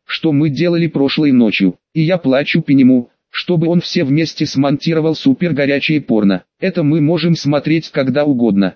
[SPEAKER 1] что мы делали прошлой ночью, и я плачу по нему, чтобы он все вместе смонтировал супер горячее порно. Это мы можем смотреть когда угодно.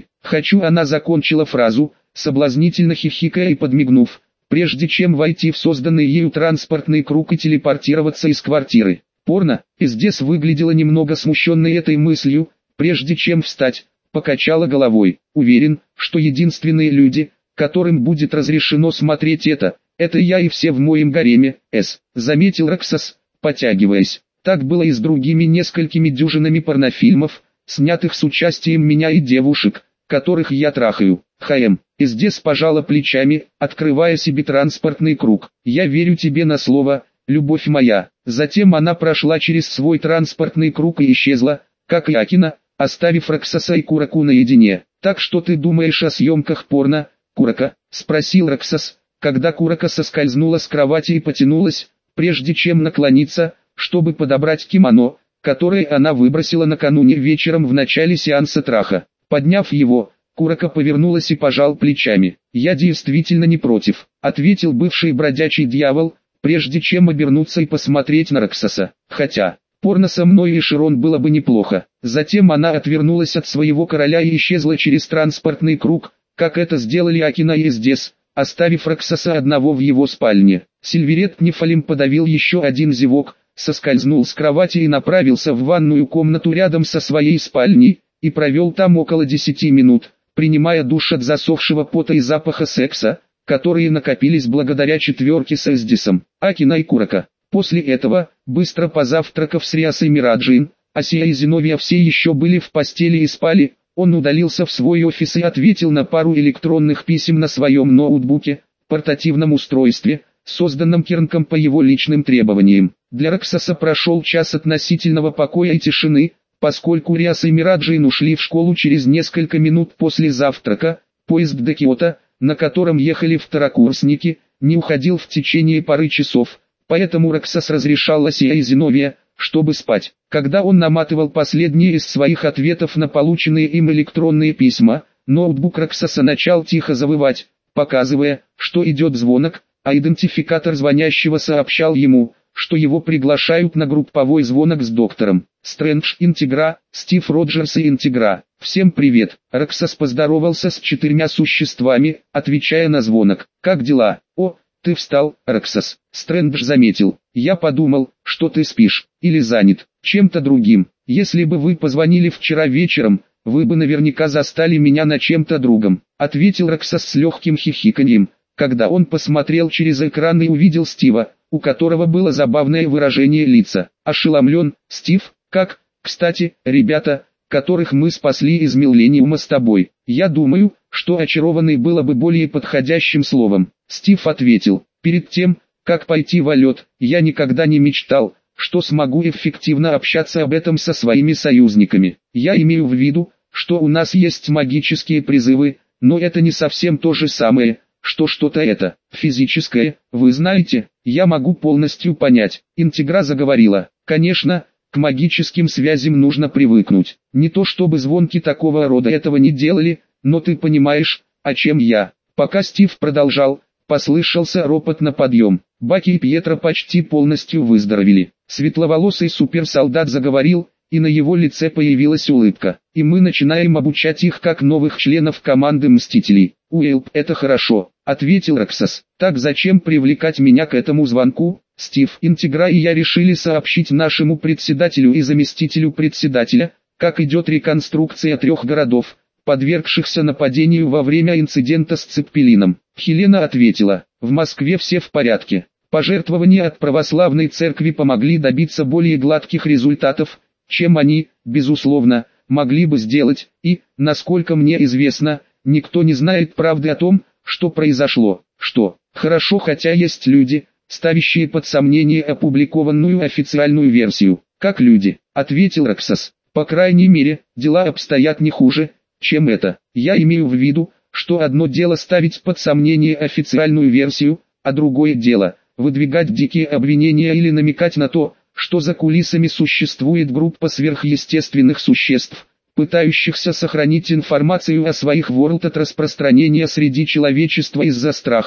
[SPEAKER 1] Она закончила фразу, соблазнительно хихикая и подмигнув, прежде чем войти в созданный ею транспортный круг и телепортироваться из квартиры. Порно, Издес выглядела немного смущенной этой мыслью, прежде чем встать, покачала головой. Уверен, что единственные люди, которым будет разрешено смотреть это я и все в моем гареме, заметил Роксос, потягиваясь. Так было и с другими несколькими дюжинами порнофильмов, снятых с участием меня и девушек, которых я трахаю. Издес пожала плечами, открывая себе транспортный круг. Я верю тебе на слово, любовь моя. Затем она прошла через свой транспортный круг и исчезла, как и Акина, оставив Роксоса и Кураку наедине. Так что ты думаешь о съемках порно, Курака? Спросил Роксос, когда Курака соскользнула с кровати и потянулась, прежде чем наклониться, чтобы подобрать кимоно, которое она выбросила накануне вечером в начале сеанса траха. Подняв его, Курака повернулась и пожал плечами. «Я действительно не против», — ответил бывший бродячий дьявол, прежде чем обернуться и посмотреть на Роксоса. «Хотя, порно со мной и Широн было бы неплохо». Затем она отвернулась от своего короля и исчезла через транспортный круг, как это сделали Акина и Издес, оставив Роксоса одного в его спальне. Сильверет Нефалим подавил еще один зевок, соскользнул с кровати и направился в ванную комнату рядом со своей спальней, и провел там около 10 минут, принимая душ от засохшего пота и запаха секса, которые накопились благодаря четверке с Издесом, Акина и Курака. После этого, быстро позавтракав с Риасой Мираджин, Асия и Зиновия все еще были в постели и спали, он удалился в свой офис и ответил на пару электронных писем на своем ноутбуке, портативном устройстве, созданном Кернком по его личным требованиям. Для Роксоса прошел час относительного покоя и тишины, поскольку Риаса и Мираджин ушли в школу через несколько минут после завтрака. Поезд до Киото, на котором ехали второкурсники, не уходил в течение пары часов, поэтому Роксос разрешал Асия и Зиновия, чтобы спать. Когда он наматывал последние из своих ответов на полученные им электронные письма, ноутбук Роксоса начал тихо завывать, показывая, что идет звонок, а идентификатор звонящего сообщал ему, что его приглашают на групповой звонок с доктором Стрэндж Интегра, Стив Роджерс и Интегра. «Всем привет!» Роксос поздоровался с 4 существами, отвечая на звонок. «Как дела?» «О, ты встал, Роксос!» Стрэндж заметил. «Я подумал, что ты спишь, или занят, чем-то другим. Если бы вы позвонили вчера вечером, вы бы наверняка застали меня на чем-то другом», ответил Роксос с легким хихиканьем, когда он посмотрел через экран и увидел Стива, у которого было забавное выражение лица. «Ошеломлен, Стив, как, кстати, ребята, которых мы спасли из Миллениума с тобой?» «Я думаю, что очарованный было бы более подходящим словом», Стив ответил. «Перед тем, как пойти в лед, я никогда не мечтал, что смогу эффективно общаться об этом со своими союзниками. Я имею в виду, что у нас есть магические призывы, но это не совсем то же самое, что что-то это физическое, вы знаете». «Я могу полностью понять», Интегра заговорила. «Конечно, к магическим связям нужно привыкнуть. Не то чтобы звонки такого рода этого не делали, но ты понимаешь, о чем я». Пока Стив продолжал, послышался ропот на подъем. Баки и Пьетро почти полностью выздоровели. Светловолосый суперсолдат заговорил, и на его лице появилась улыбка. «И мы начинаем обучать их как новых членов команды Мстителей». «Уэлп, это хорошо», ответил Роксос. «Так зачем привлекать меня к этому звонку?» «Стив, Интегра и я решили сообщить нашему председателю и заместителю председателя, как идет реконструкция 3 городов, подвергшихся нападению во время инцидента с Цеппелином». Хелена ответила. «В Москве все в порядке. Пожертвования от православной церкви помогли добиться более гладких результатов, чем они, безусловно, могли бы сделать, и, насколько мне известно, никто не знает правды о том, что произошло». «Что? Хорошо, хотя есть люди, ставящие под сомнение опубликованную официальную версию». «Как люди?» ответил Роксос. «По крайней мере, дела обстоят не хуже, чем это. Я имею в виду, что одно дело ставить под сомнение официальную версию, а другое дело – выдвигать дикие обвинения или намекать на то, что за кулисами существует группа сверхъестественных существ, пытающихся сохранить информацию о своих ворлд от распространения среди человечества из-за страха,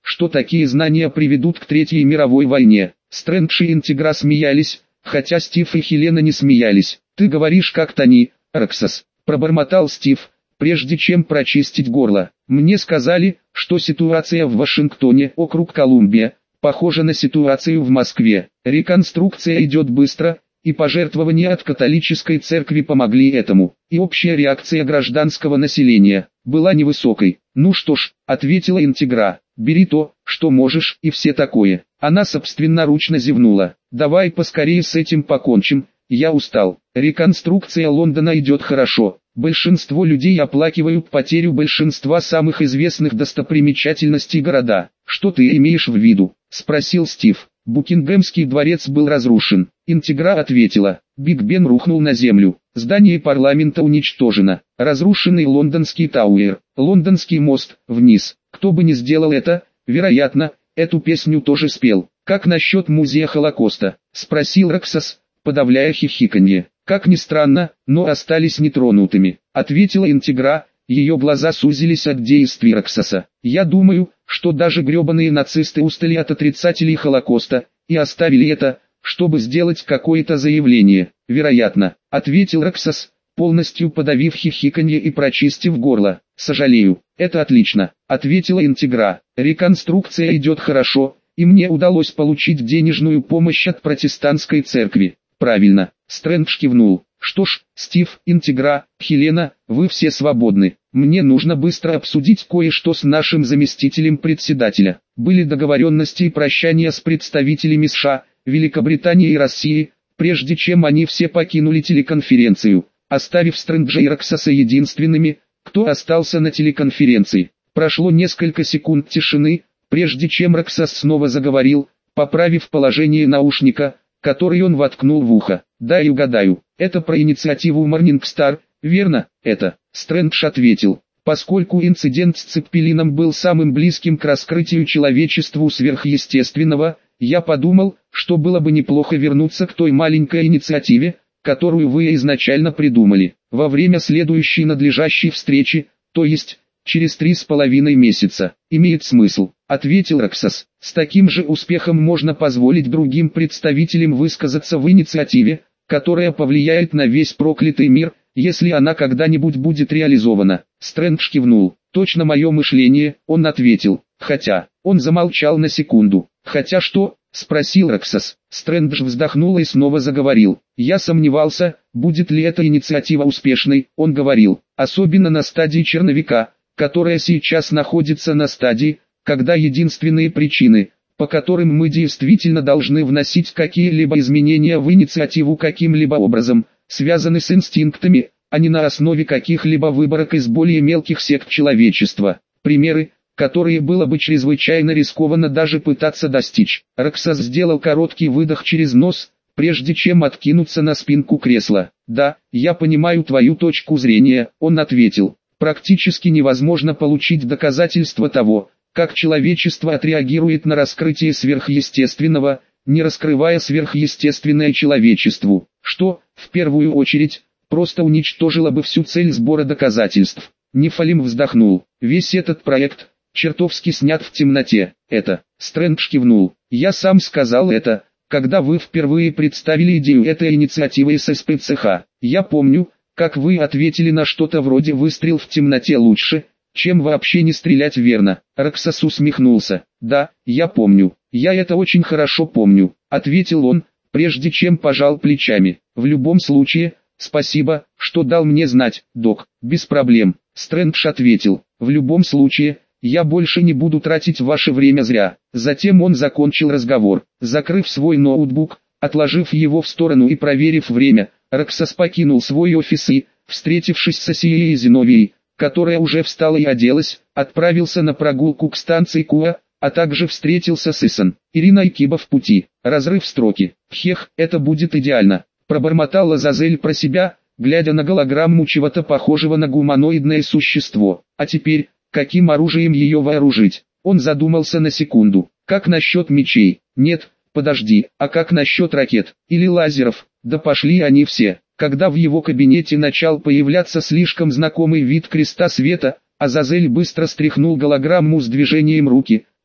[SPEAKER 1] что такие знания приведут к Третьей мировой войне. Стрэндж и Интегра смеялись, хотя Стив и Хелена не смеялись. «Ты говоришь как Тони, Роксас», — пробормотал Стив, прежде чем прочистить горло. «Мне сказали, что ситуация в Вашингтоне, округ Колумбия, похожа на ситуацию в Москве. Реконструкция идет быстро, и пожертвования от католической церкви помогли этому. И общая реакция гражданского населения была невысокой». «Ну что ж», — ответила Интегра, — «бери то, что можешь, и все такое». Она собственноручно зевнула. «Давай поскорее с этим покончим, я устал. Реконструкция Лондона идет хорошо. Большинство людей оплакивают потерю большинства самых известных достопримечательностей города». «Что ты имеешь в виду?» — спросил Стив. «Букингемский дворец был разрушен». Интегра ответила. «Биг Бен рухнул на землю. Здание парламента уничтожено. Разрушенный лондонский Тауэр. Лондонский мост, вниз. Кто бы ни сделал это, вероятно, эту песню тоже спел». «Как насчет музея Холокоста?» — спросил Роксас, подавляя хихиканье. «Как ни странно, но остались нетронутыми», — ответила Интегра. Ее глаза сузились от действий Роксаса. «Я думаю, что даже гребаные нацисты устали от отрицателей Холокоста, и оставили это, чтобы сделать какое-то заявление». «Вероятно», — ответил Роксас, полностью подавив хихиканье и прочистив горло. «Сожалею». «Это отлично», — ответила Интегра. «Реконструкция идет хорошо, и мне удалось получить денежную помощь от протестантской церкви». «Правильно», — Стрэндж кивнул. «Что ж, Стив, Интегра, Хелена, вы все свободны. Мне нужно быстро обсудить кое-что с нашим заместителем председателя». Были договоренности и прощания с представителями США, Великобритании и России, прежде чем они все покинули телеконференцию, оставив Стрэнджа и Роксаса единственными, кто остался на телеконференции. Прошло несколько секунд тишины, прежде чем Роксас снова заговорил, поправив положение наушника, который он воткнул в ухо. «Дай угадаю, это про инициативу Morningstar, верно?» «Это», — Стрэндж ответил. «Поскольку инцидент с Цеппелином был самым близким к раскрытию человечеству сверхъестественного, я подумал, что было бы неплохо вернуться к той маленькой инициативе, которую вы изначально придумали. Во время следующей надлежащей встречи, то есть, через 3,5 месяца. Имеет смысл», — ответил Роксас. «С таким же успехом можно позволить другим представителям высказаться в инициативе, которая повлияет на весь проклятый мир, если она когда-нибудь будет реализована». Стрэндж кивнул. «Точно мое мышление», — он ответил. «Хотя...» Он замолчал на секунду. «Хотя что?» — спросил Роксас. Стрэндж вздохнул и снова заговорил. «Я сомневался, будет ли эта инициатива успешной», — он говорил. «Особенно на стадии черновика, которая сейчас находится на стадии, когда единственные причины, по которым мы действительно должны вносить какие-либо изменения в инициативу каким-либо образом, связаны с инстинктами, а не на основе каких-либо выборок из более мелких сект человечества. Примеры, которые было бы чрезвычайно рискованно даже пытаться достичь». Роксас сделал короткий выдох через нос, прежде чем откинуться на спинку кресла. «Да, я понимаю твою точку зрения», — он ответил. «Практически невозможно получить доказательства того, как человечество отреагирует на раскрытие сверхъестественного, не раскрывая сверхъестественное человечеству, что, в первую очередь, просто уничтожило бы всю цель сбора доказательств». Нефалим вздохнул. «Весь этот проект, чертовски снят в темноте». «Это...» Стрэндж кивнул. «Я сам сказал это, когда вы впервые представили идею этой инициативы ССПЦХ. Я помню, как вы ответили на что-то вроде «выстрел в темноте лучше, чем вообще не стрелять», верно?» Роксас усмехнулся. «Да, я помню. Я это очень хорошо помню», — ответил он, прежде чем пожал плечами. «В любом случае, спасибо, что дал мне знать, док». «Без проблем», — Стрэндж ответил. «В любом случае, я больше не буду тратить ваше время зря». Затем он закончил разговор. Закрыв свой ноутбук, отложив его в сторону и проверив время, Роксас покинул свой офис и, встретившись с Асией и Зиновией, которая уже встала и оделась, отправился на прогулку к станции Куа, а также встретился с Исан. Ириной Киба в пути. Разрыв строки. «Хех, это будет идеально», — пробормотал Азазель про себя, глядя на голограмму чего-то похожего на гуманоидное существо. «А теперь, каким оружием ее вооружить?» Он задумался на секунду. «Как насчет мечей? Нет, подожди, а как насчет ракет? Или лазеров? Да пошли они все». Когда в его кабинете начал появляться слишком знакомый вид креста света, Азазель быстро стряхнул голограмму с движением руки,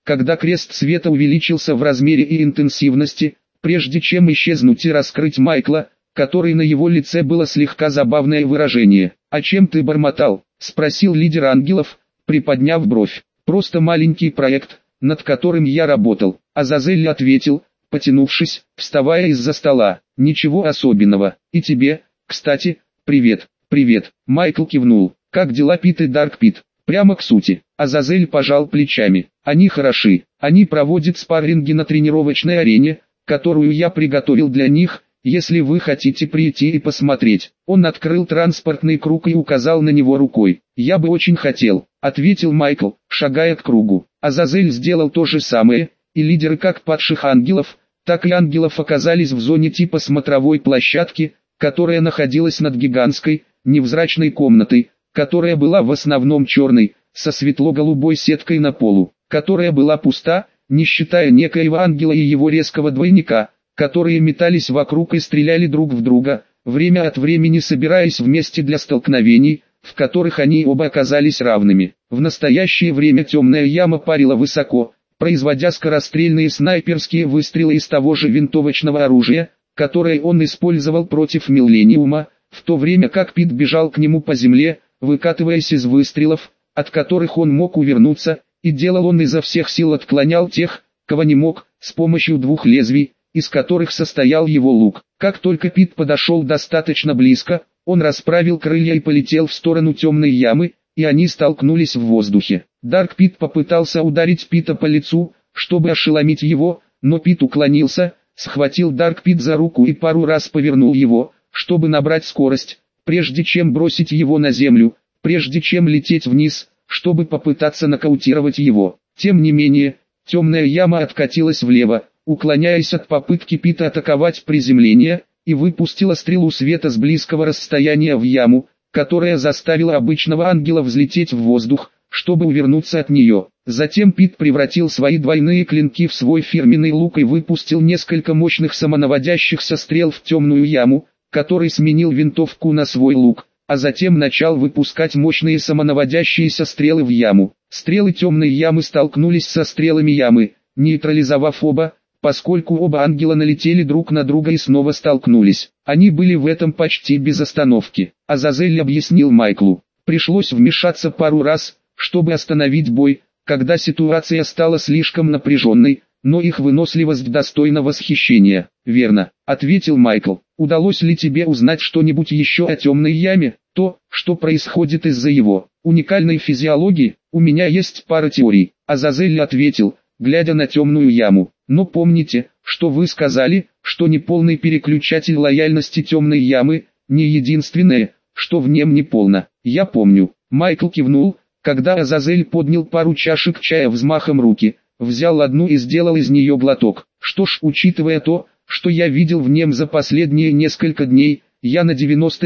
[SPEAKER 1] когда крест света увеличился в размере и интенсивности, прежде чем исчезнуть и раскрыть Майкла, который на его лице было слегка забавное выражение. «А чем ты бормотал?» – спросил лидер ангелов, приподняв бровь. «Просто маленький проект, над которым я работал», – Азазель ответил, потянувшись, вставая из-за стола. «Ничего особенного. И тебе, кстати, привет». «Привет», – Майкл кивнул. «Как дела, Пит и Дарк Пит?» «Прямо к сути». Азазель пожал плечами. «Они хороши. Они проводят спарринги на тренировочной арене, которую я приготовил для них, если вы хотите прийти и посмотреть». Он открыл транспортный круг и указал на него рукой. «Я бы очень хотел», — ответил Майкл, шагая к кругу. Азазель сделал то же самое, и лидеры как падших ангелов, так и ангелов оказались в зоне типа смотровой площадки, которая находилась над гигантской, невзрачной комнатой, которая была в основном черной, со светло-голубой сеткой на полу, которая была пуста, не считая некоего ангела и его резкого двойника, которые метались вокруг и стреляли друг в друга, время от времени собираясь вместе для столкновений, в которых они оба оказались равными. В настоящее время темная яма парила высоко, производя скорострельные снайперские выстрелы из того же винтовочного оружия, которое он использовал против Миллениума, в то время как Пит бежал к нему по земле, выкатываясь из выстрелов, от которых он мог увернуться, и делал он изо всех сил отклонял тех, кого не мог, с помощью двух лезвий, из которых состоял его лук. Как только Пит подошел достаточно близко, он расправил крылья и полетел в сторону темной ямы, и они столкнулись в воздухе. Дарк Пит попытался ударить Пита по лицу, чтобы ошеломить его, но Пит уклонился, схватил Дарк Пит за руку и пару раз повернул его, чтобы набрать скорость, прежде чем бросить его на землю, прежде чем лететь вниз, чтобы попытаться нокаутировать его. Тем не менее, темная яма откатилась влево, уклоняясь от попытки Пита атаковать приземление, и выпустила стрелу света с близкого расстояния в яму, которая заставила обычного ангела взлететь в воздух, чтобы увернуться от нее. Затем Пит превратил свои двойные клинки в свой фирменный лук и выпустил несколько мощных самонаводящихся стрел в темную яму, который сменил винтовку на свой лук, а затем начал выпускать мощные самонаводящиеся стрелы в яму. Стрелы темной ямы столкнулись со стрелами ямы, нейтрализовав оба, поскольку оба ангела налетели друг на друга и снова столкнулись. Они были в этом почти без остановки. Азазель объяснил Майклу. Пришлось вмешаться пару раз, чтобы остановить бой, когда ситуация стала слишком напряженной, но их выносливость достойна восхищения. «Верно», — ответил Майкл. «Удалось ли тебе узнать что-нибудь еще о темной яме, то, что происходит из-за его уникальной физиологии? У меня есть пара теорий», — Азазель ответил, глядя на темную яму. «Но помните, что вы сказали, что неполный переключатель лояльности темной ямы, не единственное, что в нем неполно». «Я помню», — Майкл кивнул, когда Азазель поднял пару чашек чая взмахом руки, взял одну и сделал из нее глоток. «Что ж, учитывая то, что я видел в нем за последние несколько дней, я на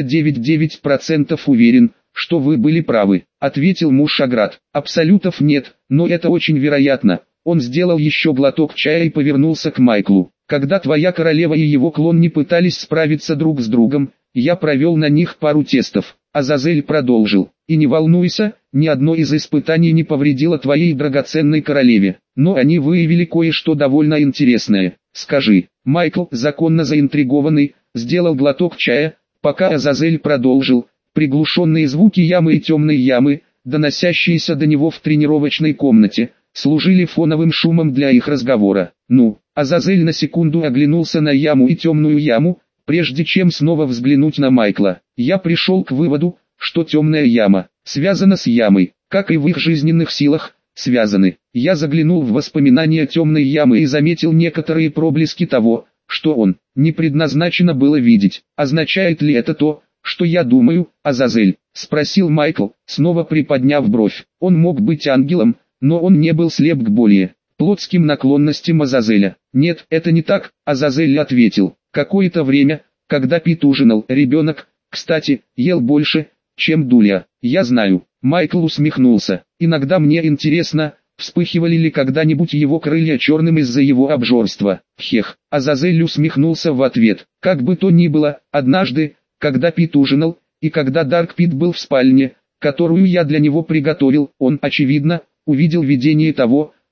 [SPEAKER 1] 99,9% уверен, что вы были правы», — ответил Мушаград. «Абсолютов нет, но это очень вероятно». Он сделал еще глоток чая и повернулся к Майклу. «Когда твоя королева и его клон не пытались справиться друг с другом, я провел на них пару тестов». Азазель продолжил. «И не волнуйся, ни одно из испытаний не повредило твоей драгоценной королеве, но они выявили кое-что довольно интересное. Скажи». Майкл, законно заинтригованный, сделал глоток чая, пока Азазель продолжил. Приглушенные звуки ямы и темной ямы, доносящиеся до него в тренировочной комнате, служили фоновым шумом для их разговора. «Ну?» Азазель на секунду оглянулся на яму и темную яму, прежде чем снова взглянуть на Майкла. «Я пришел к выводу, что темная яма связана с ямой, как и в их жизненных силах, связаны. Я заглянул в воспоминания темной ямы и заметил некоторые проблески того, что он не предназначено было видеть. Означает ли это то, что я думаю, Азазель?» — спросил Майкл, снова приподняв бровь. Он мог быть ангелом, но он не был слеп к более плотским наклонностям Азазеля. «Нет, это не так», — Азазель ответил. «Какое-то время, когда Пит ужинал, ребенок, кстати, ел больше, чем Дуля. Я знаю». Майкл усмехнулся. «Иногда мне интересно, вспыхивали ли когда-нибудь его крылья черным из-за его обжорства». «Хех». Азазель усмехнулся в ответ. «Как бы то ни было, однажды, когда Пит ужинал, и когда Дарк Пит был в спальне, которую я для него приготовил, он, очевидно, увидел видение того,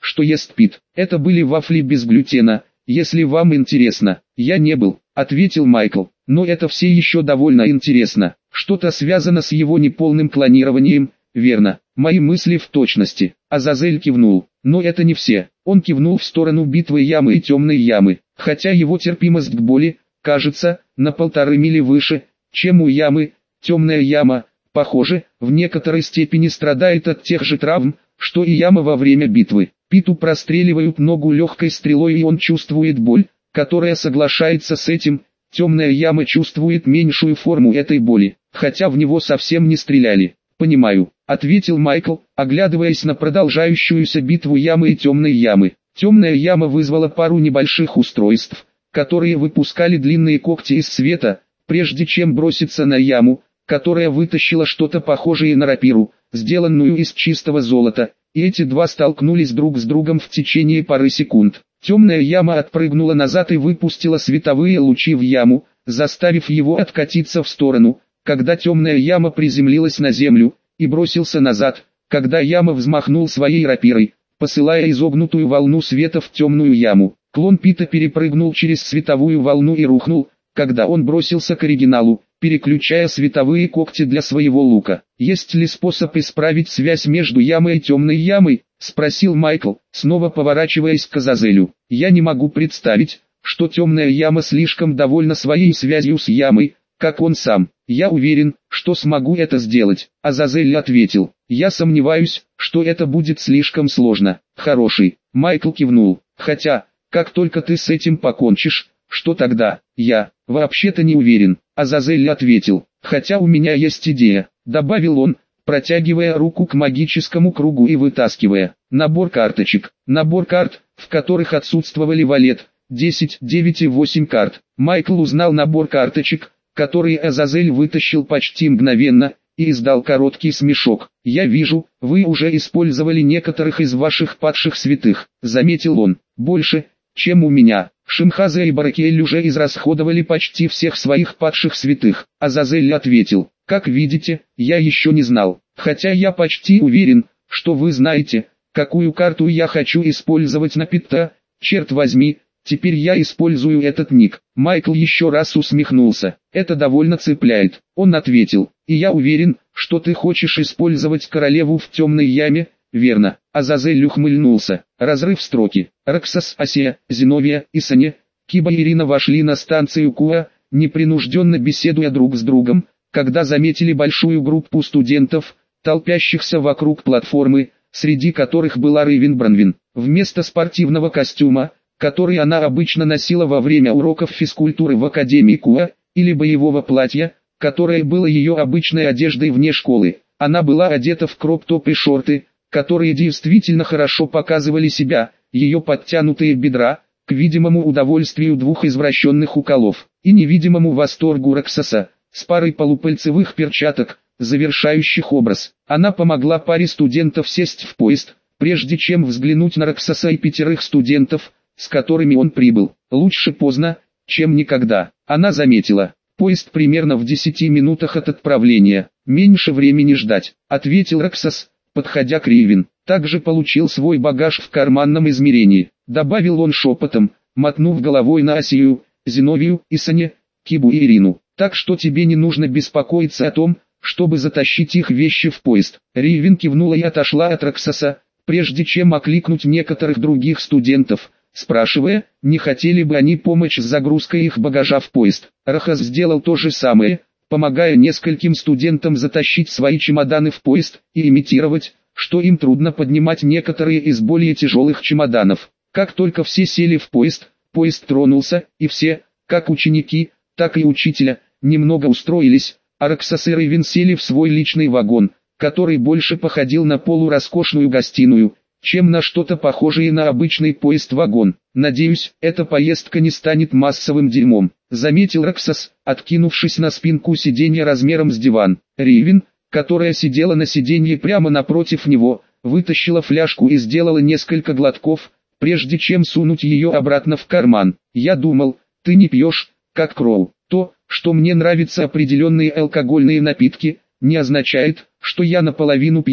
[SPEAKER 1] что ест Пит. Это были вафли без глютена, если вам интересно. Я не был, ответил Майкл, но это все еще довольно интересно. Что-то связано с его неполным клонированием, верно? Мои мысли в точности. Азазель кивнул. Но это не все. Он кивнул в сторону битвы ямы и темной ямы. Хотя его терпимость к боли, кажется, на 1,5 мили выше, чем у ямы. Темная яма, похоже, в некоторой степени страдает от тех же травм, что и яма во время битвы. Питу простреливают ногу легкой стрелой, и он чувствует боль, которая соглашается с этим. Темная яма чувствует меньшую форму этой боли, хотя в него совсем не стреляли. «Понимаю», — ответил Майкл, оглядываясь на продолжающуюся битву ямы и темной ямы. Темная яма вызвала пару небольших устройств, которые выпускали длинные когти из света, прежде чем броситься на яму, которая вытащила что-то похожее на рапиру, сделанную из чистого золота, и эти два столкнулись друг с другом в течение пары секунд. Темная яма отпрыгнула назад и выпустила световые лучи в яму, заставив его откатиться в сторону, когда темная яма приземлилась на землю, и бросился назад, когда яма взмахнул своей рапирой, посылая изогнутую волну света в темную яму. Клон Пита перепрыгнул через световую волну и рухнул, когда он бросился к оригиналу, переключая световые когти для своего лука. «Есть ли способ исправить связь между ямой и темной ямой?» — спросил Майкл, снова поворачиваясь к Азазелю. «Я не могу представить, что темная яма слишком довольна своей связью с ямой, как он сам. Я уверен, что смогу это сделать». Азазель ответил. «Я сомневаюсь, что это будет слишком сложно». «Хороший». Майкл кивнул. «Хотя, как только ты с этим покончишь, что тогда?» «Я, вообще-то не уверен», Азазель ответил. «Хотя у меня есть идея», добавил он, протягивая руку к магическому кругу и вытаскивая набор карточек. Набор карт, в которых отсутствовали валет, 10, 9 и 8 карт. Майкл узнал набор карточек, которые Азазель вытащил почти мгновенно, и издал короткий смешок. «Я вижу, вы уже использовали некоторых из ваших падших святых», заметил он. «Больше, чем у меня. Шимхаза и Баракель уже израсходовали почти всех своих падших святых». Азазель ответил. «Как видите, я еще не знал, хотя я почти уверен, что вы знаете, какую карту я хочу использовать на Питта. Черт возьми, теперь я использую этот ник». Майкл еще раз усмехнулся. «Это довольно цепляет». Он ответил. «И я уверен, что ты хочешь использовать королеву в темной яме, верно?» Азазель ухмыльнулся. Разрыв строки. Роксас, Асия, Зиновия и Саня, Киба и Ирина вошли на станцию Куа, непринужденно беседуя друг с другом, когда заметили большую группу студентов, толпящихся вокруг платформы, среди которых была Рейвен Бранвин. Вместо спортивного костюма, который она обычно носила во время уроков физкультуры в Академии Куа, или боевого платья, которое было ее обычной одеждой вне школы, она была одета в кроп-топ и шорты, которые действительно хорошо показывали себя, ее подтянутые бедра, к видимому удовольствию двух извращенных уколов, и невидимому восторгу Роксаса, с парой полупальцевых перчаток, завершающих образ. Она помогла паре студентов сесть в поезд, прежде чем взглянуть на Роксаса и 5 студентов, с которыми он прибыл. «Лучше поздно, чем никогда», она заметила. «Поезд примерно в 10 минутах от отправления, меньше времени ждать», ответил Роксас, подходя к Рейвен. «Также получил свой багаж в карманном измерении», добавил он шепотом, мотнув головой на Асию, Зиновию и Сане, Кибу и Ирину. «Так что тебе не нужно беспокоиться о том, чтобы затащить их вещи в поезд». Рейвен кивнула и отошла от Роксаса, прежде чем окликнуть некоторых других студентов, спрашивая, не хотели бы они помочь с загрузкой их багажа в поезд. Рахас сделал то же самое, помогая нескольким студентам затащить свои чемоданы в поезд и имитировать, что им трудно поднимать некоторые из более тяжелых чемоданов. Как только все сели в поезд тронулся, и все, как ученики, так и учителя, немного устроились, а Роксас и Рейвен сели в свой личный вагон, который больше походил на полуроскошную гостиную, чем на что-то похожее на обычный поезд-вагон. «Надеюсь, эта поездка не станет массовым дерьмом», заметил Роксас, откинувшись на спинку сиденья размером с диван. Рейвен, которая сидела на сиденье прямо напротив него, вытащила фляжку и сделала несколько глотков, прежде чем сунуть ее обратно в карман. «Я думал, ты не пьешь, как Кроу. То, что мне нравятся определенные алкогольные напитки, не означает, что я наполовину пьян»,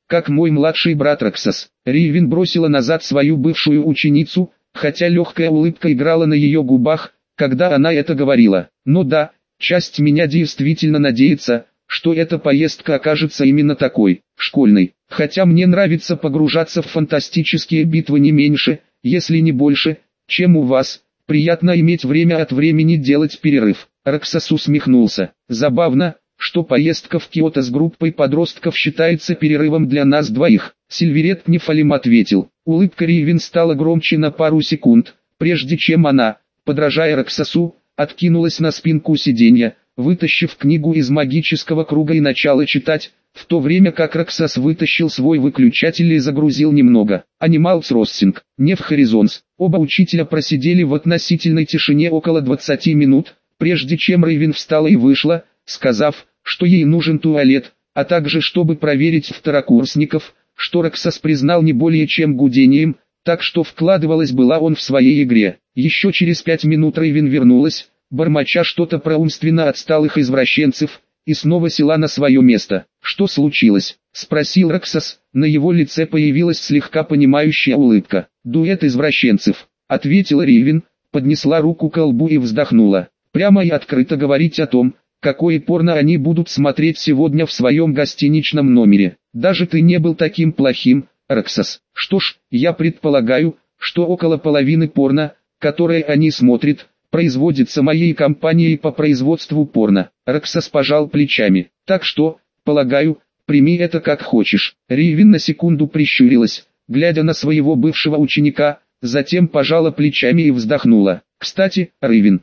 [SPEAKER 1] как мой младший брат Роксас. Ривин бросила назад свою бывшую ученицу, хотя легкая улыбка играла на ее губах, когда она это говорила. Но да, часть меня действительно надеется, что эта поездка окажется именно такой, школьной. Хотя мне нравится погружаться в фантастические битвы не меньше, если не больше, чем у вас. Приятно иметь время от времени делать перерыв. Роксас усмехнулся. Забавно, что поездка в Киото с группой подростков считается перерывом для нас двоих. Сильверет Нефалим ответил. Улыбка Ривин стала громче на пару секунд, прежде чем она, подражая Роксасу, откинулась на спинку сиденья, вытащив книгу из магического круга и начала читать, в то время как Роксас вытащил свой выключатель и загрузил немного. Animals Crossing, New Horizons. Оба учителя просидели в относительной тишине около 20 минут, прежде чем Ривин встала и вышла, сказав, что ей нужен туалет, а также чтобы проверить второкурсников, что Роксас признал не более чем гудением, так что вкладывалась была он в своей игре. Еще через 5 минут Ривин вернулась, бормоча что-то про умственно отсталых извращенцев, и снова села на свое место. «Что случилось?» — спросил Роксас, на его лице появилась слегка понимающая улыбка. «Дуэт извращенцев», — ответила Ривин, поднесла руку к лбу и вздохнула. «Прямо и открыто говорить о том, какое порно они будут смотреть сегодня в своем гостиничном номере. Даже ты не был таким плохим, Роксас. Что ж, я предполагаю, что около половины порно, которое они смотрят, производится моей компанией по производству порно». Роксас пожал плечами. «Так что, полагаю, прими это как хочешь». Ривин на секунду прищурилась, глядя на своего бывшего ученика, затем пожала плечами и вздохнула. «Кстати, Ривин,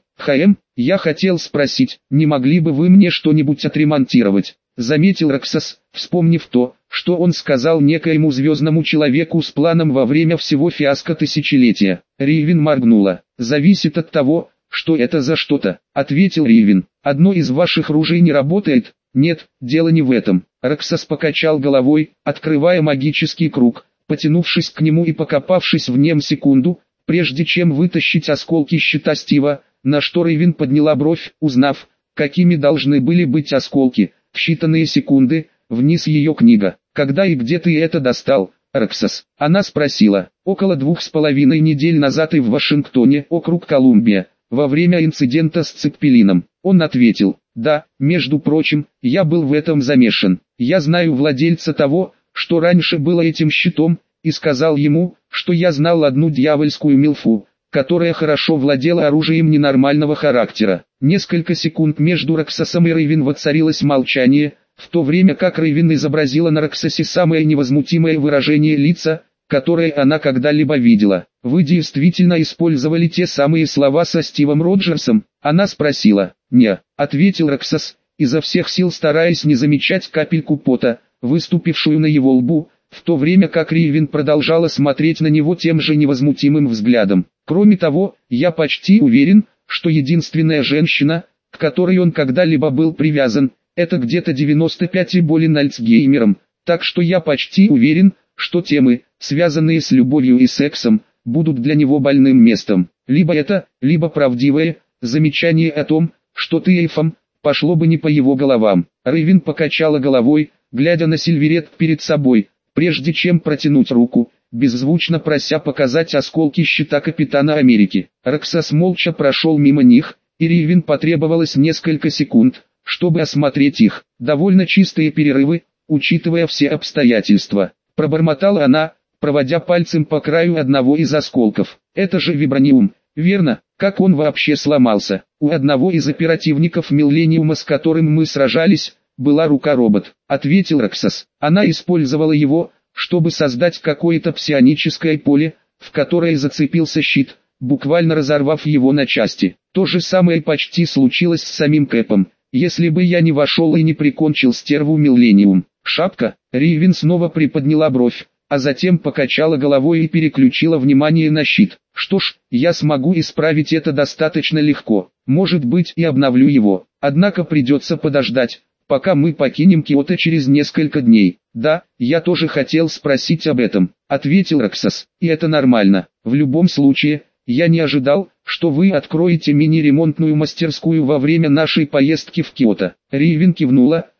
[SPEAKER 1] я хотел спросить, не могли бы вы мне что-нибудь отремонтировать?» Заметил Роксас, вспомнив то, что он сказал некоему звездному человеку с планом во время всего фиаско тысячелетия. Ривин моргнула. «Зависит от того, что это за что-то», — ответил Ривин. «Одно из ваших ружей не работает?» «Нет, дело не в этом». Роксас покачал головой, открывая магический круг, потянувшись к нему и покопавшись в нем секунду, прежде чем вытащить осколки щита Стива, на что Ривин подняла бровь, узнав, какими должны были быть осколки. В считанные секунды, вниз ее книга. «Когда и где ты это достал, Роксас?» Она спросила. «Около 2,5 недель назад и в Вашингтоне, округ Колумбия, во время инцидента с Цеппелином». Он ответил. «Да, между прочим, я был в этом замешан. Я знаю владельца того, что раньше было этим щитом, и сказал ему, что я знал одну дьявольскую милфу, которая хорошо владела оружием ненормального характера». Несколько секунд между Роксасом и Ривин воцарилось молчание, в то время как Ривин изобразила на Роксасе самое невозмутимое выражение лица, которое она когда-либо видела. «Вы действительно использовали те самые слова со Стивом Роджерсом?» Она спросила. «Не», — ответил Роксас, изо всех сил стараясь не замечать капельку пота, выступившую на его лбу, в то время как Ривин продолжала смотреть на него тем же невозмутимым взглядом. «Кроме того, я почти уверен, что единственная женщина, к которой он когда-либо был привязан, это где-то 95 и болен Альцгеймером, так что я почти уверен, что темы, связанные с любовью и сексом, будут для него больным местом. Либо это, либо правдивое замечание о том, что ты эйфом, пошло бы не по его головам». Ривин покачала головой, глядя на Сильверет перед собой, прежде чем протянуть руку, беззвучно прося показать осколки щита Капитана Америки. Роксас молча прошел мимо них, и Ривин потребовалось несколько секунд, чтобы осмотреть их. «Довольно чистые перерывы, учитывая все обстоятельства», — пробормотала она, проводя пальцем по краю одного из осколков. «Это же вибраниум, верно? Как он вообще сломался? У одного из оперативников Миллениума, с которым мы сражались, была рука-робот», — ответил Роксас. «Она использовала его, чтобы создать какое-то псионическое поле, в которое зацепился щит, буквально разорвав его на части. То же самое почти случилось с самим Кэпом, если бы я не вошел и не прикончил стерву Миллениум». «Шапка?» Ривин снова приподняла бровь, а затем покачала головой и переключила внимание на щит. «Что ж, я смогу исправить это достаточно легко, может быть и обновлю его, однако придется подождать, пока мы покинем Киото через несколько дней». «Да, я тоже хотел спросить об этом», — ответил Роксас. «И это нормально. В любом случае, я не ожидал, что вы откроете мини-ремонтную мастерскую во время нашей поездки в Киото». Ривин кивнула,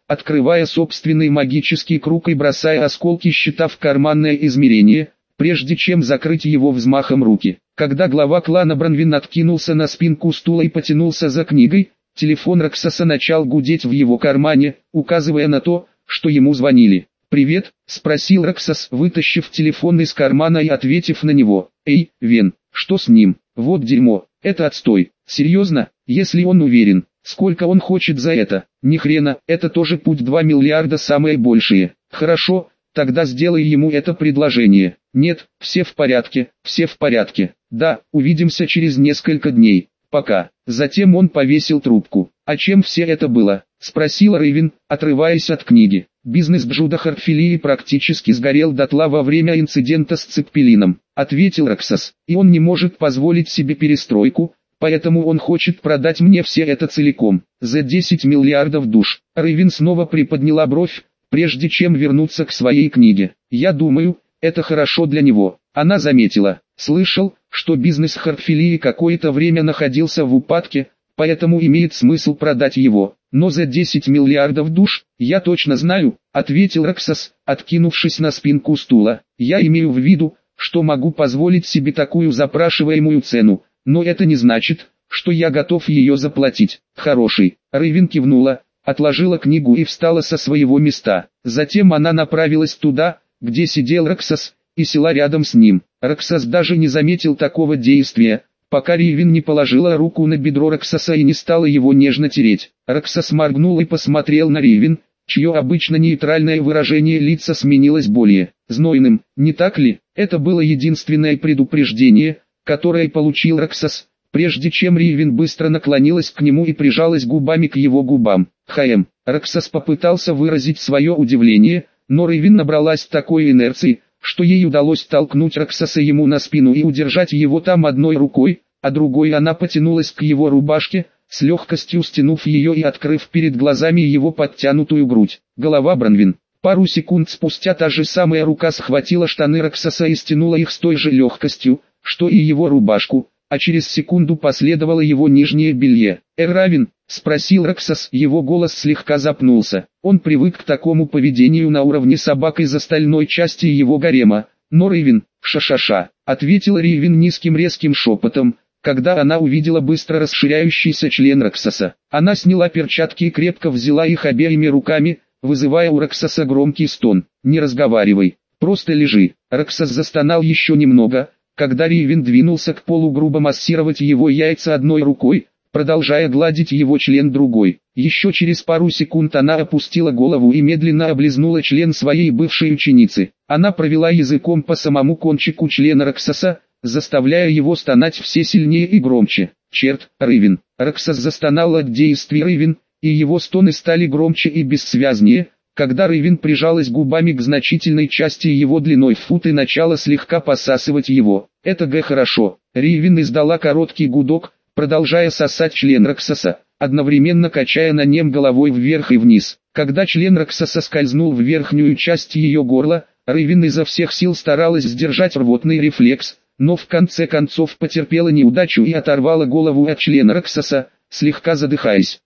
[SPEAKER 1] открывая собственный магический круг и бросая осколки щита в карманное измерение, прежде чем закрыть его взмахом руки. Когда глава клана Бронвин откинулся на спинку стула и потянулся за книгой, телефон Роксоса начал гудеть в его кармане, указывая на то, что ему звонили. «Привет», — спросил Роксос, вытащив телефон из кармана и ответив на него. «Эй, Вен, что с ним? Вот дерьмо, это отстой. Серьезно, если он уверен, сколько он хочет за это? Ни хрена, это тоже путь 2 миллиарда самые большие. Хорошо, тогда сделай ему это предложение». «Нет, все в порядке, все в порядке. Да, увидимся через несколько дней. Пока». Затем он повесил трубку. «А чем все это было?» — спросил Рейвен, отрываясь от книги. «Бизнес Бджуда Харпфилии практически сгорел дотла во время инцидента с Цеппелином», — ответил Роксос. «И он не может позволить себе перестройку, поэтому он хочет продать мне все это целиком, за 10 миллиардов душ». Рейвен снова приподняла бровь, прежде чем вернуться к своей книге. «Я думаю, это хорошо для него». Она заметила: «Слышал, что бизнес Харпфилии какое-то время находился в упадке, поэтому имеет смысл продать его. Но за 10 миллиардов душ, я точно знаю», — ответил Роксос, откинувшись на спинку стула. «Я имею в виду, что могу позволить себе такую запрашиваемую цену, но это не значит, что я готов ее заплатить». «Хороший». Рейвен кивнула, отложила книгу и встала со своего места. Затем она направилась туда, где сидел Роксос, и села рядом с ним. Роксос даже не заметил такого действия, пока Рейвен не положила руку на бедро Роксоса и не стала его нежно тереть. Роксос моргнул и посмотрел на Рейвен, чье обычно нейтральное выражение лица сменилось более знойным. Не так ли? Это было единственное предупреждение, которое получил Роксос, прежде чем Рейвен быстро наклонилась к нему и прижалась губами к его губам. «Хаем». Роксос попытался выразить свое удивление, но Рейвен набралась такой инерции, что ей удалось толкнуть Роксоса ему на спину и удержать его там одной рукой, а другой она потянулась к его рубашке, с легкостью стянув ее и открыв перед глазами его подтянутую грудь. Голова Бронвин. Пару секунд спустя та же самая рука схватила штаны Роксоса и стянула их с той же легкостью, что и его рубашку, а через секунду последовало его нижнее белье. «Равен?» — спросил Роксос, его голос слегка запнулся. Он привык к такому поведению на уровне собак из остальной части его гарема. «Но Рейвен, ша-ша-ша», — ответила Рейвен низким резким шепотом, когда она увидела быстро расширяющийся член Роксоса. Она сняла перчатки и крепко взяла их обеими руками, вызывая у Роксоса громкий стон. «Не разговаривай, просто лежи». Роксос застонал еще немного, когда Рейвен двинулся к полу грубо массировать его яйца одной рукой, продолжая гладить его член другой. Еще через пару секунд она опустила голову и медленно облизнула член своей бывшей ученицы. Она провела языком по самому кончику члена Роксоса, заставляя его стонать все сильнее и громче. «Черт, Рейвен!» Роксос застонал от действий Рейвен, и его стоны стали громче и бессвязнее, когда Рейвен прижалась губами к значительной части его длиной в фут и начала слегка посасывать его. «Это хорошо». Рейвен издала короткий гудок, продолжая сосать член Роксоса, одновременно качая на нем головой вверх и вниз. Когда член Роксоса скользнул в верхнюю часть ее горла, Рейвен изо всех сил старалась сдержать рвотный рефлекс, но в конце концов потерпела неудачу и оторвала голову от члена Роксоса, слегка задыхаясь.